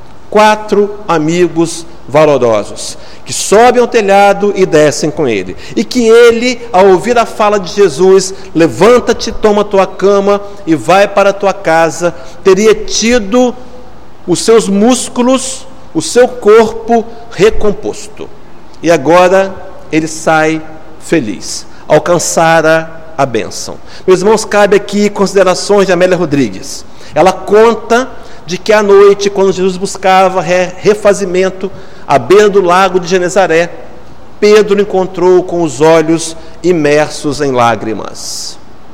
Quatro amigos valorosos, que sobem ao telhado e descem com ele. E que ele, ao ouvir a fala de Jesus, levanta-te, toma a tua cama e vai para a tua casa, teria tido os seus músculos, o seu corpo recomposto. E agora ele sai feliz, alcançara a bênção. Meus irmãos, cabe aqui considerações de Amélia Rodrigues. Ela conta de que à noite, quando Jesus buscava refazimento à beira do lago de Genezaré, Pedro encontrou com os olhos imersos em lágrimas.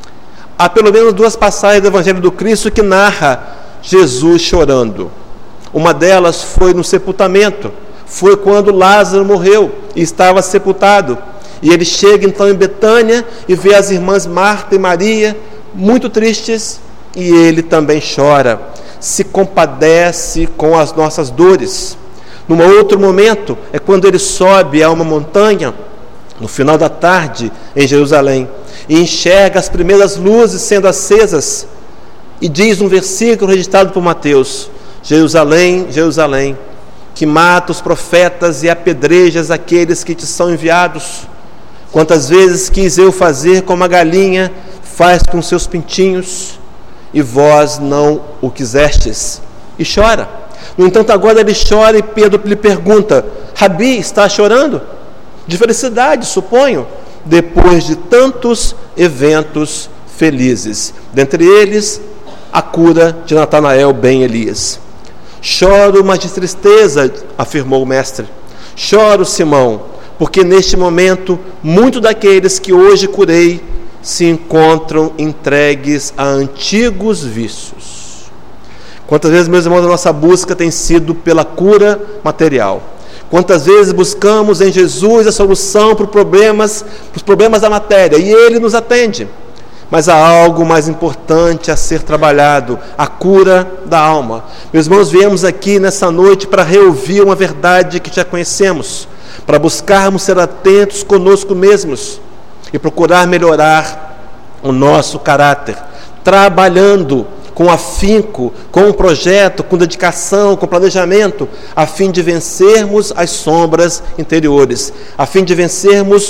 Há pelo menos duas passagens do Evangelho do Cristo que narra Jesus chorando. Uma delas foi no sepultamento, foi quando Lázaro morreu e estava sepultado. E ele chega então em Betânia e vê as irmãs Marta e Maria muito tristes, e ele também chora, se compadece com as nossas dores. Num outro momento é quando ele sobe a uma montanha, no final da tarde, em Jerusalém, e enxerga as primeiras luzes sendo acesas, e diz um versículo registrado por Mateus: Jerusalém, Jerusalém, que mata os profetas e apedrejas aqueles que te são enviados. Quantas vezes quis eu fazer como a galinha faz com seus pintinhos, e vós não o quisestes. E chora. No entanto, agora ele chora e Pedro lhe pergunta: Rabi, está chorando? De felicidade, suponho, depois de tantos eventos felizes. Dentre eles, a cura de Natanael ben Elias. Choro, mas de tristeza, afirmou o mestre. Choro, Simão, porque neste momento, muitos daqueles que hoje curei se encontram entregues a antigos vícios. Quantas vezes, meus irmãos, a nossa busca tem sido pela cura material? Quantas vezes buscamos em Jesus a solução para os problemas, para os problemas da matéria, e Ele nos atende. Mas há algo mais importante a ser trabalhado: a cura da alma. Meus irmãos, viemos aqui nessa noite para reouvir uma verdade que já conhecemos, para buscarmos ser atentos conosco mesmos e procurar melhorar o nosso caráter, trabalhando com afinco, com um projeto, com dedicação, com planejamento, a fim de vencermos as sombras interiores, a fim de vencermos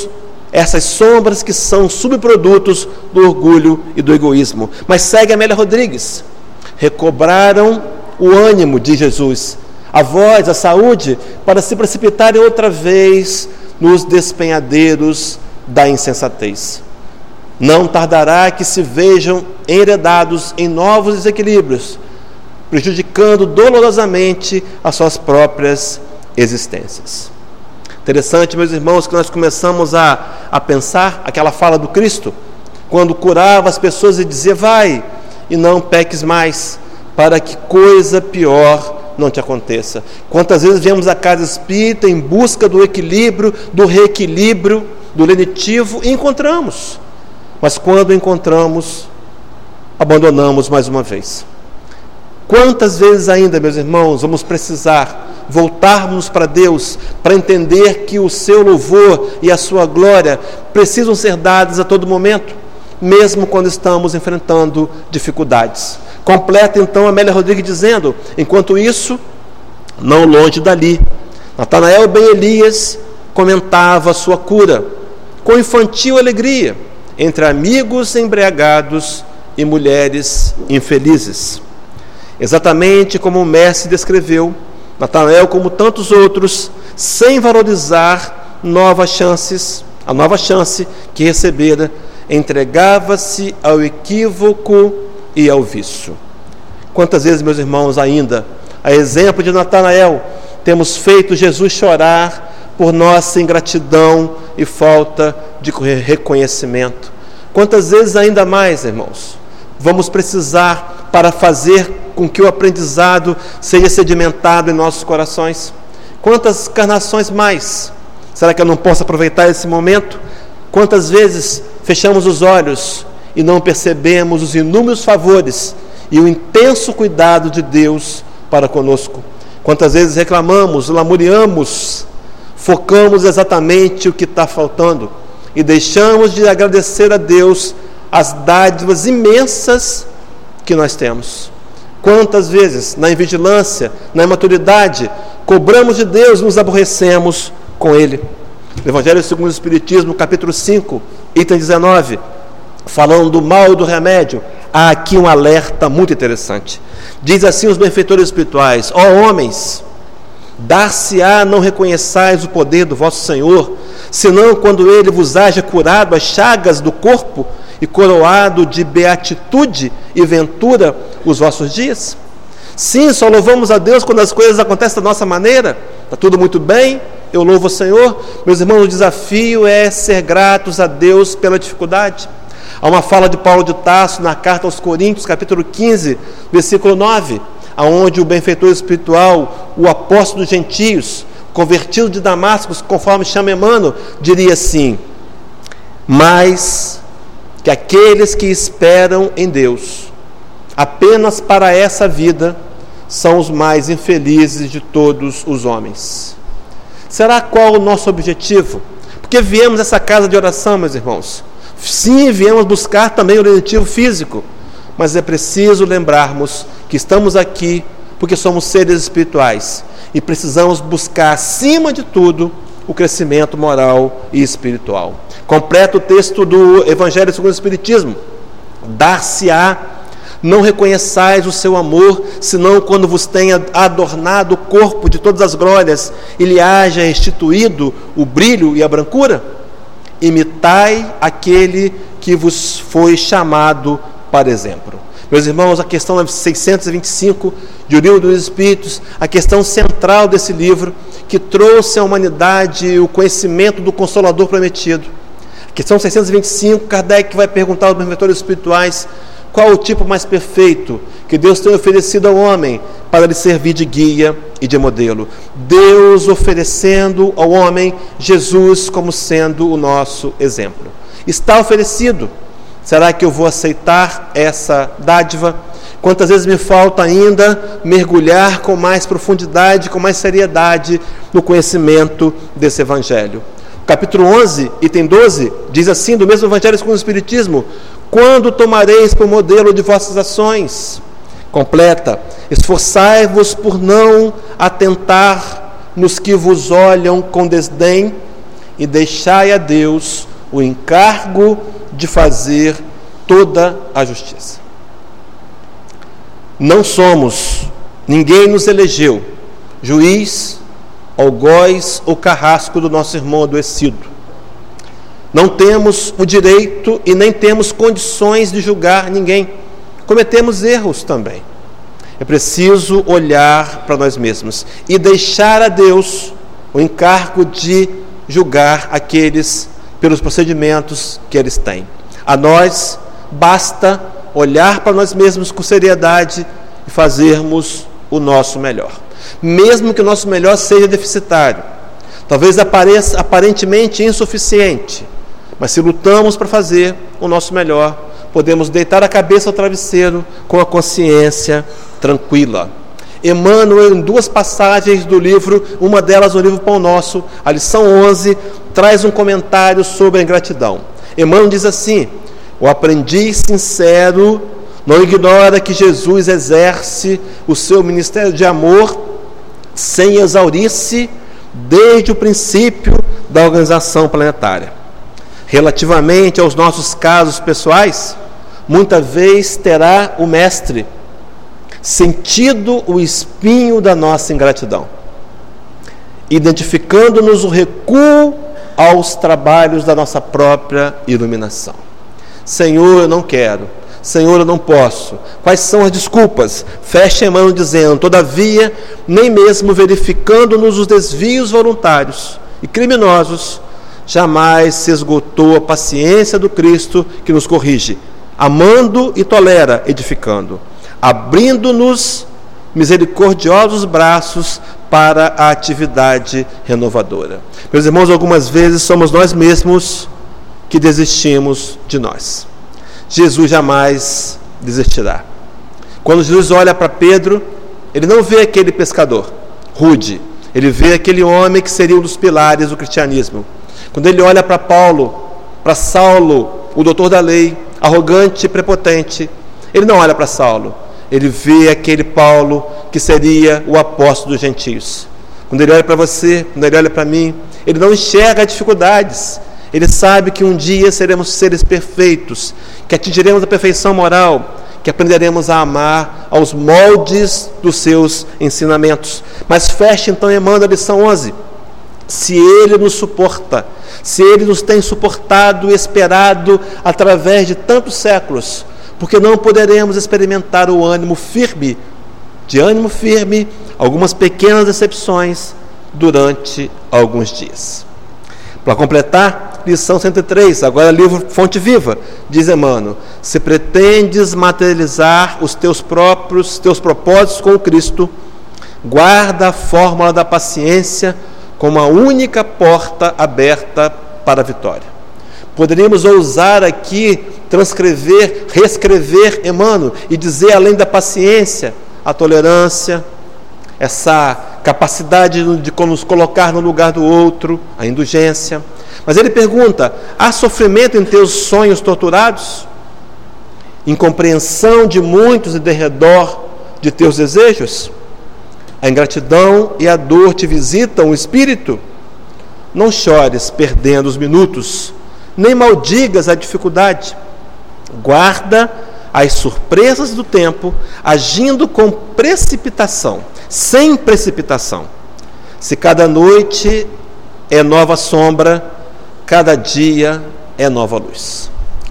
essas sombras que são subprodutos do orgulho e do egoísmo. Mas segue Amélia Rodrigues. Recobraram o ânimo de Jesus, a voz, a saúde, para se precipitarem outra vez nos despenhadeiros da insensatez. Não tardará que se vejam enredados em novos desequilíbrios, prejudicando dolorosamente as suas próprias existências. Interessante, meus irmãos, que nós começamos a, a pensar aquela fala do Cristo, quando curava as pessoas e dizia: vai e não peques mais, para que coisa pior não te aconteça. Quantas vezes viemos à casa espírita em busca do equilíbrio, do reequilíbrio, do lenitivo, e encontramos. Mas quando encontramos, abandonamos mais uma vez. Quantas vezes ainda, meus irmãos, vamos precisar voltarmos para Deus, para entender que o seu louvor e a sua glória precisam ser dados a todo momento, mesmo quando estamos enfrentando dificuldades. Completa então Amélia Rodrigues dizendo: enquanto isso, não longe dali, Natanael ben Elias comentava a sua cura, com infantil alegria, entre amigos embriagados e mulheres infelizes. Exatamente como o mestre descreveu, Natanael, como tantos outros, sem valorizar novas chances, a nova chance que recebera, entregava-se ao equívoco e ao vício. Quantas vezes, meus irmãos, ainda, a exemplo de Natanael, temos feito Jesus chorar por nossa ingratidão e falta de reconhecimento. Quantas vezes ainda mais, irmãos, vamos precisar para fazer com que o aprendizado seja sedimentado em nossos corações? Quantas encarnações mais? Será que eu não posso aproveitar esse momento? Quantas vezes fechamos os olhos e não percebemos os inúmeros favores e o intenso cuidado de Deus para conosco? Quantas vezes reclamamos, lamuriamos, focamos exatamente o que está faltando e deixamos de agradecer a Deus as dádivas imensas que nós temos? Quantas vezes, na invigilância, na imaturidade, cobramos de Deus e nos aborrecemos com Ele? No Evangelho segundo o Espiritismo, capítulo cinco, item dezenove, falando do mal e do remédio, há aqui um alerta muito interessante. Diz assim os benfeitores espirituais: ó homens, dar-se-á não reconheçais o poder do vosso Senhor, senão quando Ele vos haja curado as chagas do corpo e coroado de beatitude e ventura os vossos dias? Sim, só louvamos a Deus quando as coisas acontecem da nossa maneira. Está tudo muito bem, eu louvo o Senhor. Meus irmãos, o desafio é ser gratos a Deus pela dificuldade. Há uma fala de Paulo de Tarso na carta aos Coríntios, capítulo quinze, versículo nove, aonde o benfeitor espiritual, o apóstolo dos gentios, convertido de Damasco, conforme chama Emmanuel, diria assim: mas que aqueles que esperam em Deus apenas para essa vida são os mais infelizes de todos os homens. Será qual o nosso objetivo? Porque viemos a essa casa de oração, meus irmãos. Sim, viemos buscar também o lenitivo físico, mas é preciso lembrarmos que estamos aqui porque somos seres espirituais e precisamos buscar, acima de tudo, o crescimento moral e espiritual. Completa o texto do Evangelho segundo o Espiritismo: dar-se-á não reconheçais o seu amor, senão quando vos tenha adornado o corpo de todas as glórias e lhe haja restituído o brilho e a brancura? Imitai aquele que vos foi chamado para exemplo. Meus irmãos, a questão seiscentos e vinte e cinco de O Livro dos Espíritos, a questão central desse livro, que trouxe à humanidade o conhecimento do Consolador prometido. A questão seiscentos e vinte e cinco, Kardec vai perguntar aos benfeitores espirituais qual o tipo mais perfeito que Deus tem oferecido ao homem para lhe servir de guia e de modelo. Deus oferecendo ao homem Jesus como sendo o nosso exemplo. Está oferecido. Será que eu vou aceitar essa dádiva? Quantas vezes me falta ainda mergulhar com mais profundidade, com mais seriedade no conhecimento desse Evangelho? Capítulo onze, item doze, diz assim, do mesmo Evangelho segundo o Espiritismo: quando tomareis por modelo de vossas ações? Completa: esforçai-vos por não atentar nos que vos olham com desdém e deixai a Deus o encargo de fazer toda a justiça. Não somos, ninguém nos elegeu juiz, algoz ou carrasco do nosso irmão adoecido. Não temos o direito e nem temos condições de julgar ninguém. Cometemos erros também. É preciso olhar para nós mesmos e deixar a Deus o encargo de julgar aqueles pelos procedimentos que eles têm. A nós basta olhar para nós mesmos com seriedade e fazermos o nosso melhor. Mesmo que o nosso melhor seja deficitário, talvez apareça aparentemente insuficiente, mas se lutamos para fazer o nosso melhor, podemos deitar a cabeça ao travesseiro com a consciência tranquila. Emmanuel, em duas passagens do livro, uma delas no livro Pão Nosso, a lição onze, traz um comentário sobre a ingratidão. Emmanuel diz assim: o aprendiz sincero não ignora que Jesus exerce o seu ministério de amor sem exaurir-se desde o princípio da organização planetária. Relativamente aos nossos casos pessoais, muita vez terá o Mestre sentido o espinho da nossa ingratidão, identificando-nos o recuo aos trabalhos da nossa própria iluminação. Senhor, eu não quero. Senhor, eu não posso. Quais são as desculpas? Fecha Emmanuel dizendo: todavia, nem mesmo verificando-nos os desvios voluntários e criminosos, jamais se esgotou a paciência do Cristo que nos corrige, amando e tolera, edificando, abrindo-nos misericordiosos braços para a atividade renovadora. Meus irmãos, algumas vezes somos nós mesmos que desistimos de nós. Jesus jamais desistirá. Quando Jesus olha para Pedro, ele não vê aquele pescador rude, ele vê aquele homem que seria um dos pilares do cristianismo. Quando ele olha para Paulo, para Saulo, o doutor da lei, arrogante e prepotente, ele não olha para Saulo, ele vê aquele Paulo que seria o apóstolo dos gentios. Quando ele olha para você, quando ele olha para mim, ele não enxerga as dificuldades. Ele sabe que um dia seremos seres perfeitos, que atingiremos a perfeição moral, que aprenderemos a amar aos moldes dos seus ensinamentos. Mas fecha então Emmanuel a lição onze. Se Ele nos suporta, se Ele nos tem suportado e esperado através de tantos séculos, porque não poderemos experimentar o ânimo firme, de ânimo firme, algumas pequenas decepções durante alguns dias. Para completar, lição cento e três, agora livro Fonte Viva, diz Emmanuel: se pretendes materializar os teus próprios, teus propósitos com o Cristo, guarda a fórmula da paciência como a única porta aberta para a vitória. Poderíamos ousar aqui transcrever, reescrever Emmanuel e dizer, além da paciência, a tolerância, essa capacidade de nos colocar no lugar do outro, a indulgência. Mas ele pergunta: há sofrimento em teus sonhos torturados? Incompreensão de muitos em derredor de teus desejos? A ingratidão e a dor te visitam o espírito? Não chores perdendo os minutos, nem maldigas a dificuldade. Guarda as surpresas do tempo, agindo com precipitação, sem precipitação. Se cada noite é nova sombra, cada dia é nova luz.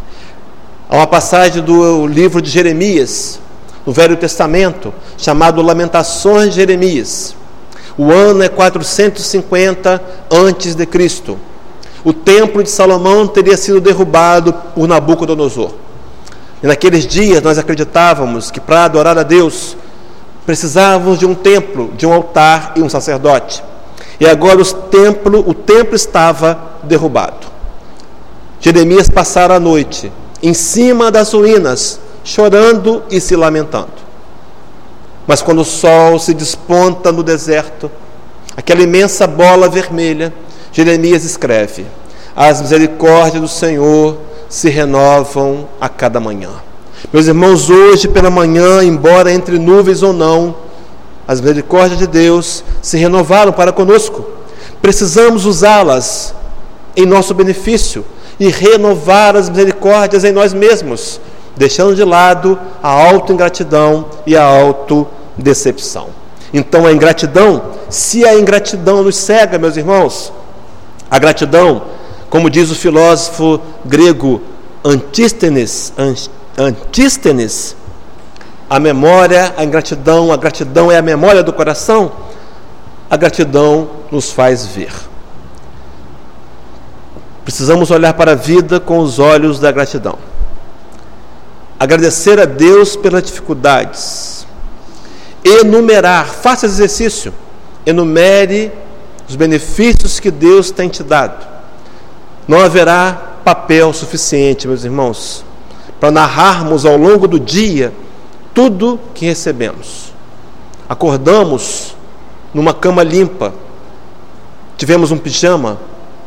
Há uma passagem do livro de Jeremias, no Velho Testamento, chamado Lamentações de Jeremias. O ano é quatrocentos e cinquenta antes de Cristo. O templo de Salomão teria sido derrubado por Nabucodonosor. E naqueles dias nós acreditávamos que para adorar a Deus precisávamos de um templo, de um altar e um sacerdote. E agora os templo, o templo estava derrubado. Jeremias passara a noite em cima das ruínas, chorando e se lamentando. Mas quando o sol se desponta no deserto, aquela imensa bola vermelha, Jeremias escreve: as misericórdias do Senhor se renovam a cada manhã. Meus irmãos, hoje pela manhã, embora entre nuvens ou não, as misericórdias de Deus se renovaram para conosco. Precisamos usá-las em nosso benefício e renovar as misericórdias em nós mesmos, deixando de lado a auto-ingratidão e a autodecepção. Então a ingratidão, se a ingratidão nos cega, meus irmãos, a gratidão, como diz o filósofo grego Antístenes, Antístenes, a memória, a ingratidão, a gratidão é a memória do coração, a gratidão nos faz ver. Precisamos olhar para a vida com os olhos da gratidão. Agradecer a Deus pelas dificuldades. Enumerar, faça esse exercício. Enumere os benefícios que Deus tem te dado. Não haverá papel suficiente, meus irmãos, para narrarmos ao longo do dia tudo que recebemos. Acordamos numa cama limpa, tivemos um pijama,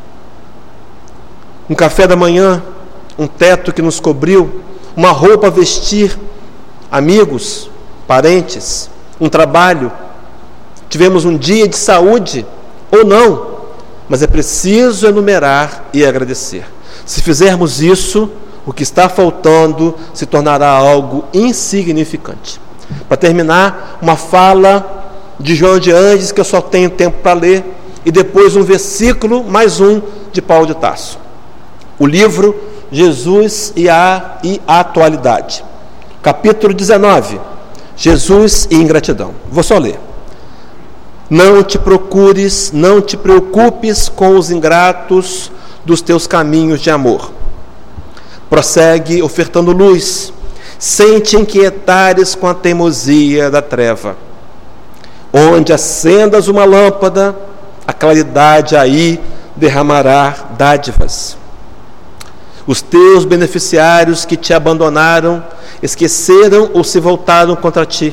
um café da manhã, um teto que nos cobriu, uma roupa a vestir, amigos, parentes, um trabalho, tivemos um dia de saúde ou não, mas é preciso enumerar e agradecer. Se fizermos isso, o que está faltando se tornará algo insignificante. Para terminar, uma fala de João de Andes, que eu só tenho tempo para ler, e depois um versículo, mais um, de Paulo de Tarso. O livro Jesus e a, e a Atualidade. Capítulo dezenove. Jesus e ingratidão. Vou só ler. Não te procures, não te preocupes com os ingratos dos teus caminhos de amor. Prossegue ofertando luz, sem te inquietares com a teimosia da treva. Onde acendas uma lâmpada, a claridade aí derramará dádivas. Os teus beneficiários que te abandonaram, esqueceram ou se voltaram contra ti.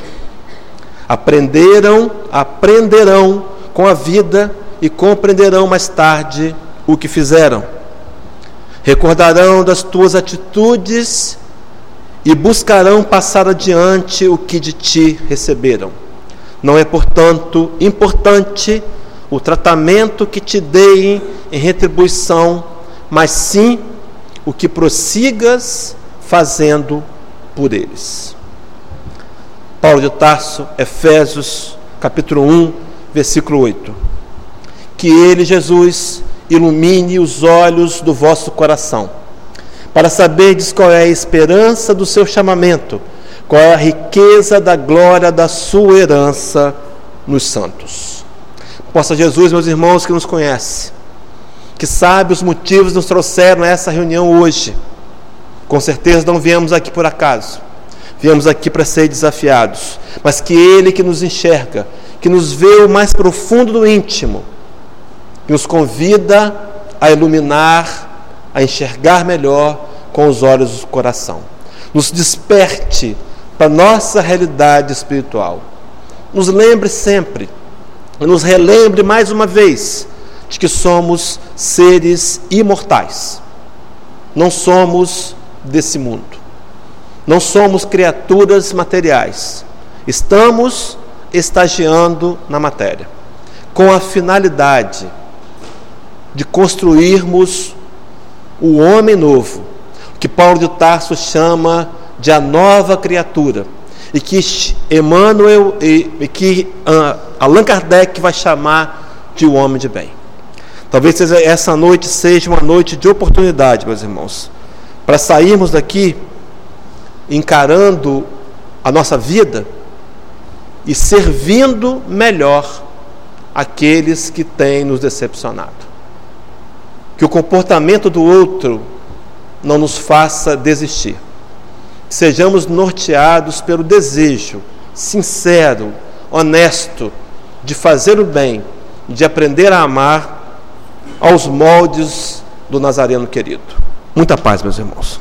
Aprenderam, aprenderão com a vida e compreenderão mais tarde o que fizeram. Recordarão das tuas atitudes e buscarão passar adiante o que de ti receberam. Não é, portanto, importante o tratamento que te deem em retribuição, mas sim o que prossigas fazendo por eles. Paulo de Tarso, Efésios, capítulo um, versículo oito. Que ele, Jesus, ilumine os olhos do vosso coração, para saberdes qual é a esperança do seu chamamento, qual é a riqueza da glória da sua herança nos santos. Possa Jesus, meus irmãos que nos conhece, que sabe os motivos que nos trouxeram a essa reunião hoje, com certeza não viemos aqui por acaso, viemos aqui para ser desafiados, mas que Ele que nos enxerga, que nos vê o mais profundo do íntimo, que nos convida a iluminar, a enxergar melhor com os olhos do coração. Nos desperte para a nossa realidade espiritual. Nos lembre sempre, nos relembre mais uma vez, de que somos seres imortais. Não somos desse mundo. Não somos criaturas materiais. Estamos estagiando na matéria, com a finalidade de construirmos o homem novo, que Paulo de Tarso chama de a nova criatura, e que Emmanuel e, e que uh, Allan Kardec vai chamar de o homem de bem. Talvez essa noite seja uma noite de oportunidade, meus irmãos, para sairmos daqui encarando a nossa vida e servindo melhor aqueles que têm nos decepcionado. Que o comportamento do outro não nos faça desistir. Que sejamos norteados pelo desejo sincero, honesto, de fazer o bem, de aprender a amar aos moldes do Nazareno querido. Muita paz, meus irmãos.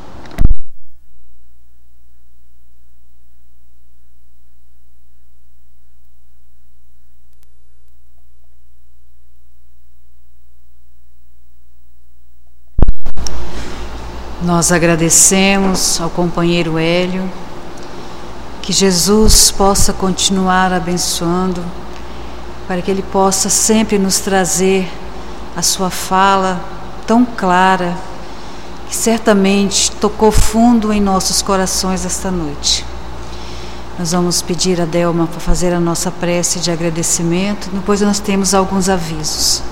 Nós agradecemos ao companheiro Hélio, que Jesus possa continuar abençoando, para que Ele possa sempre nos trazer a sua fala tão clara, que certamente tocou fundo em nossos corações esta noite. Nós vamos pedir a Delma para fazer a nossa prece de agradecimento, depois nós temos alguns avisos.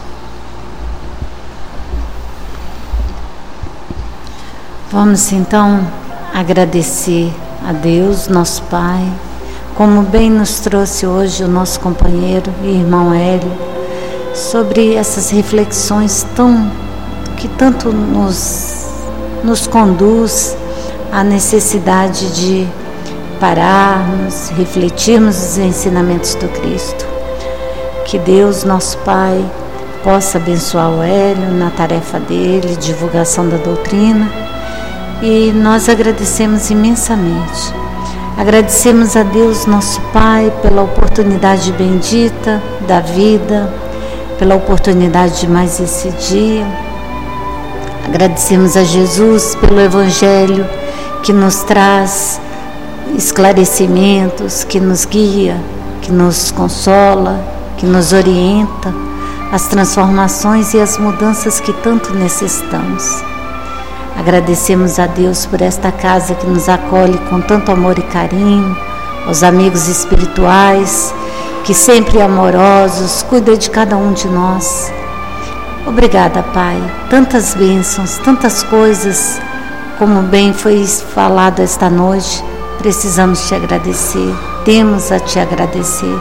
Vamos então agradecer a Deus, nosso Pai, como bem nos trouxe hoje o nosso companheiro e irmão Hélio, sobre essas reflexões tão, que tanto nos, nos conduz à necessidade de pararmos, refletirmos os ensinamentos do Cristo. Que Deus, nosso Pai, possa abençoar o Hélio na tarefa dele, divulgação da doutrina, e nós agradecemos imensamente. Agradecemos a Deus, nosso Pai, pela oportunidade bendita da vida, pela oportunidade de mais esse dia. Agradecemos a Jesus pelo Evangelho que nos traz esclarecimentos, que nos guia, que nos consola, que nos orienta às transformações e às mudanças que tanto necessitamos. Agradecemos a Deus por esta casa que nos acolhe com tanto amor e carinho, aos amigos espirituais, que sempre amorosos, cuida de cada um de nós. Obrigada, Pai. Tantas bênçãos, tantas coisas, como bem foi falado esta noite, precisamos te agradecer, temos a te agradecer.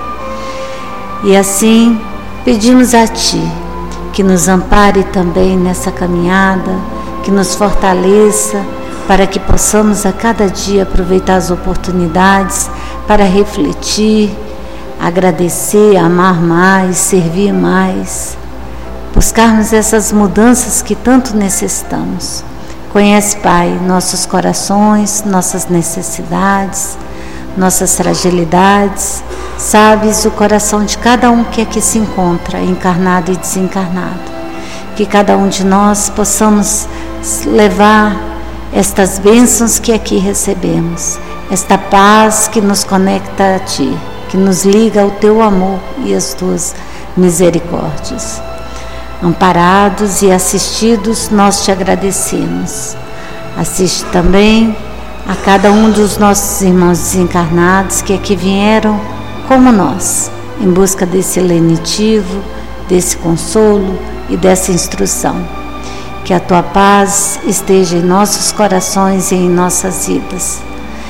E assim, pedimos a Ti que nos ampare também nessa caminhada, que nos fortaleça, para que possamos a cada dia aproveitar as oportunidades para refletir, agradecer, amar mais, servir mais, buscarmos essas mudanças que tanto necessitamos. Conhece, Pai, nossos corações, nossas necessidades, nossas fragilidades. Sabes o coração de cada um que aqui se encontra, encarnado e desencarnado. Que cada um de nós possamos levar estas bênçãos que aqui recebemos, esta paz que nos conecta a Ti, que nos liga ao Teu amor e às Tuas misericórdias. Amparados e assistidos, nós Te agradecemos. Assiste também a cada um dos nossos irmãos desencarnados que aqui vieram como nós, em busca desse lenitivo, desse consolo e dessa instrução. Que a Tua paz esteja em nossos corações e em nossas vidas.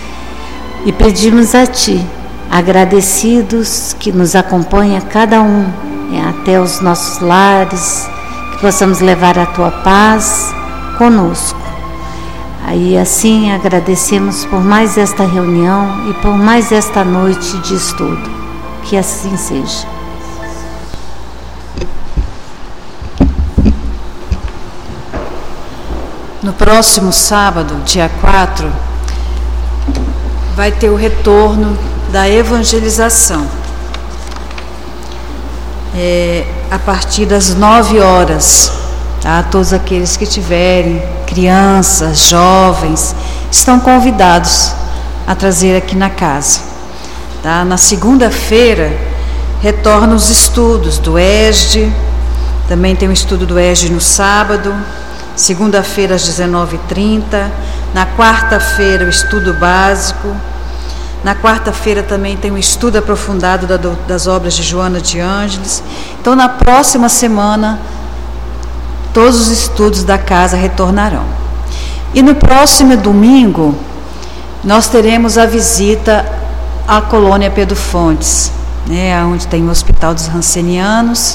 E pedimos a Ti, agradecidos, que nos acompanha cada um até os nossos lares, que possamos levar a Tua paz conosco. Aí assim agradecemos por mais esta reunião e por mais esta noite de estudo. Que assim seja. No próximo sábado, dia quatro, vai ter o retorno da evangelização. É, a partir das nove horas, tá? Todos aqueles que tiverem, crianças, jovens, estão convidados a trazer aqui na casa. Tá? Na segunda-feira, retornam os estudos do E S D, também tem um estudo do E S D no sábado. Segunda-feira às dezenove e trinta, na quarta-feira o estudo básico, na quarta-feira também tem um estudo aprofundado da, das obras de Joana de Ângeles. Então na próxima semana todos os estudos da casa retornarão. E no próximo domingo nós teremos a visita à colônia Pedro Fontes, né, onde tem o Hospital dos Rancenianos.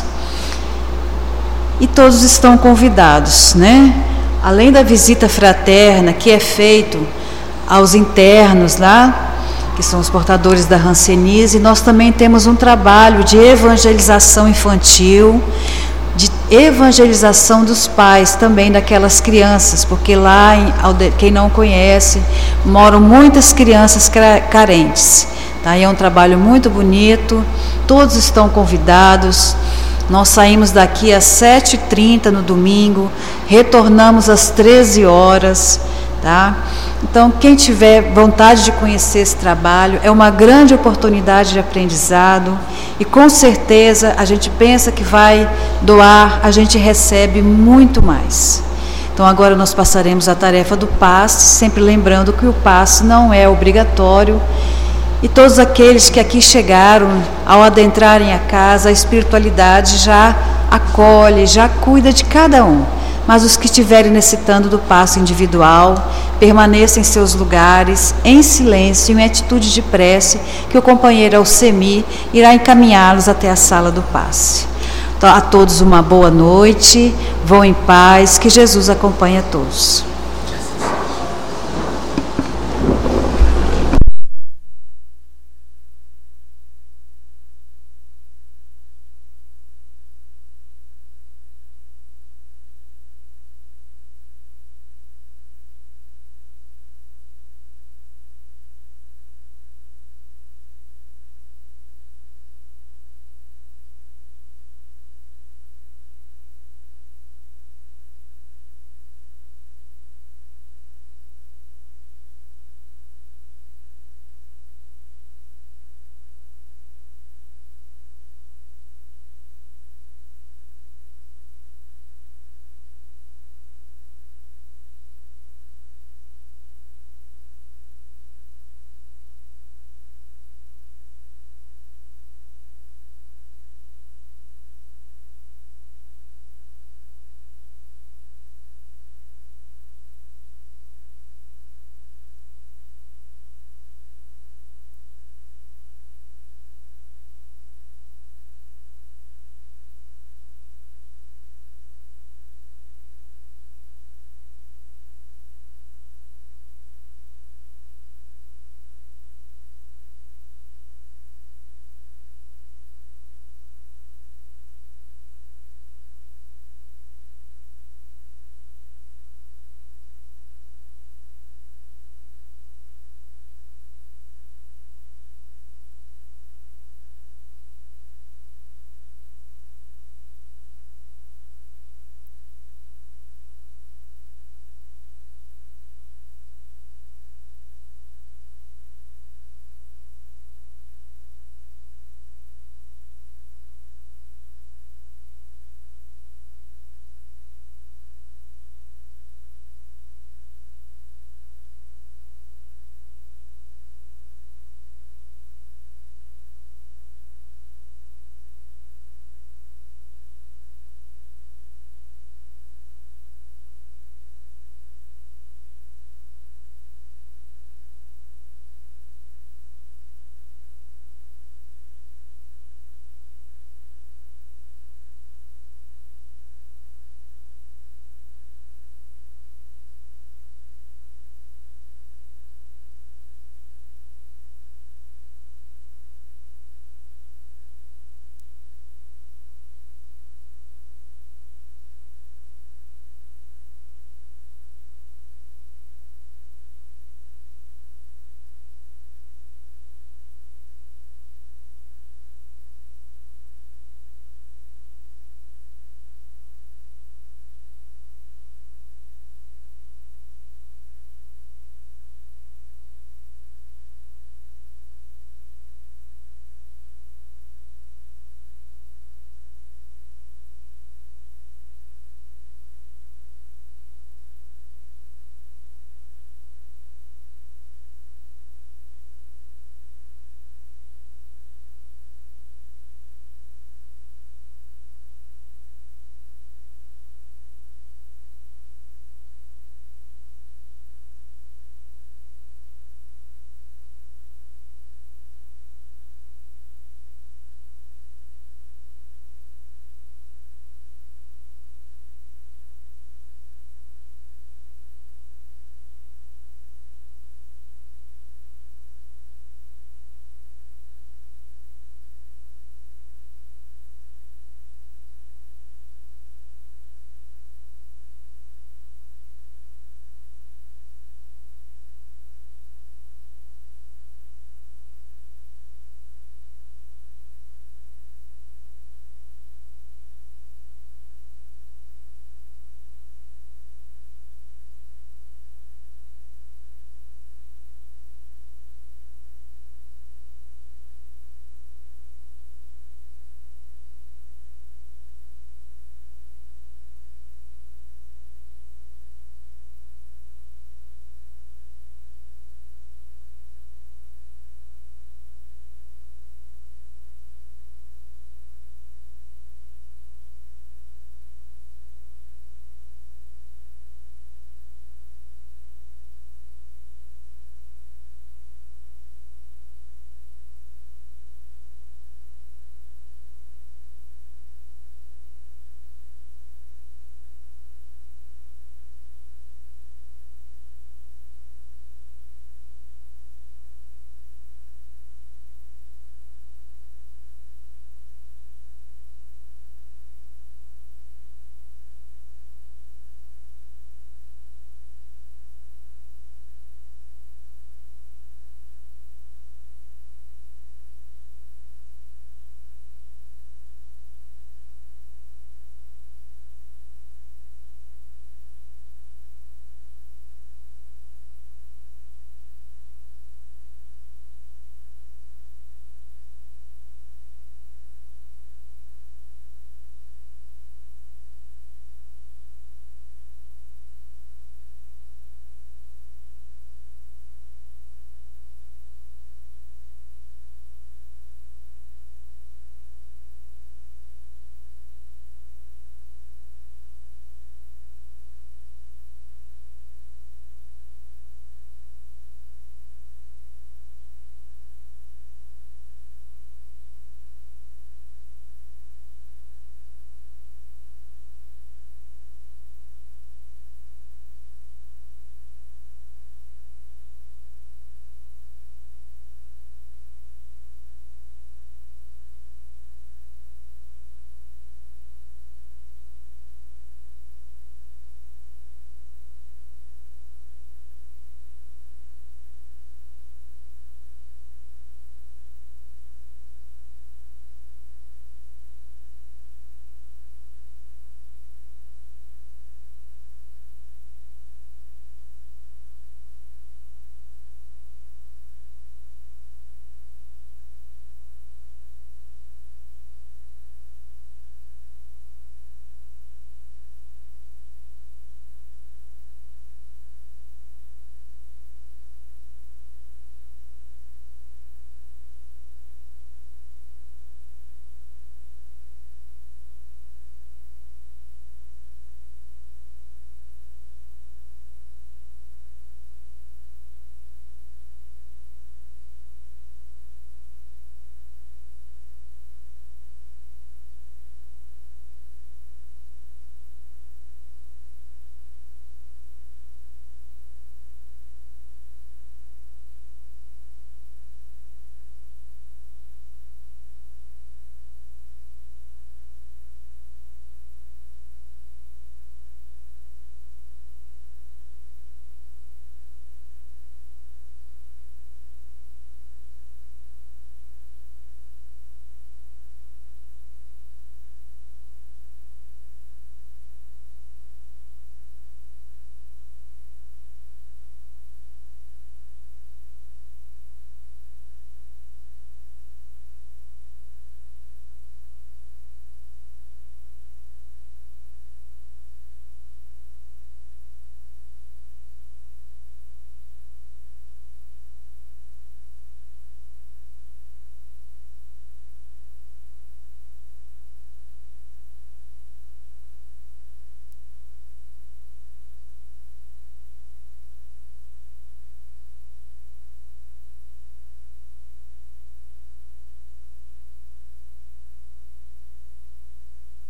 E todos estão convidados, né? Além da visita fraterna que é feito aos internos lá, que são os portadores da hanseníase, nós também temos um trabalho de evangelização infantil, de evangelização dos pais também daquelas crianças, porque lá, quem não conhece, moram muitas crianças carentes. Tá? E é um trabalho muito bonito, todos estão convidados. Nós saímos daqui às sete e trinta no domingo, retornamos às treze horas, Tá? Então, quem tiver vontade de conhecer esse trabalho, é uma grande oportunidade de aprendizado e com certeza a gente pensa que vai doar, a gente recebe muito mais. Então, agora nós passaremos a tarefa do passe, sempre lembrando que o passe não é obrigatório e todos aqueles que aqui chegaram, ao adentrarem a casa, a espiritualidade já acolhe, já cuida de cada um. Mas os que estiverem necessitando do passe individual, permaneçam em seus lugares, em silêncio, em atitude de prece, que o companheiro Alcemi irá encaminhá-los até a sala do passe. Então, a todos uma boa noite, vão em paz, que Jesus acompanhe a todos.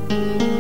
Música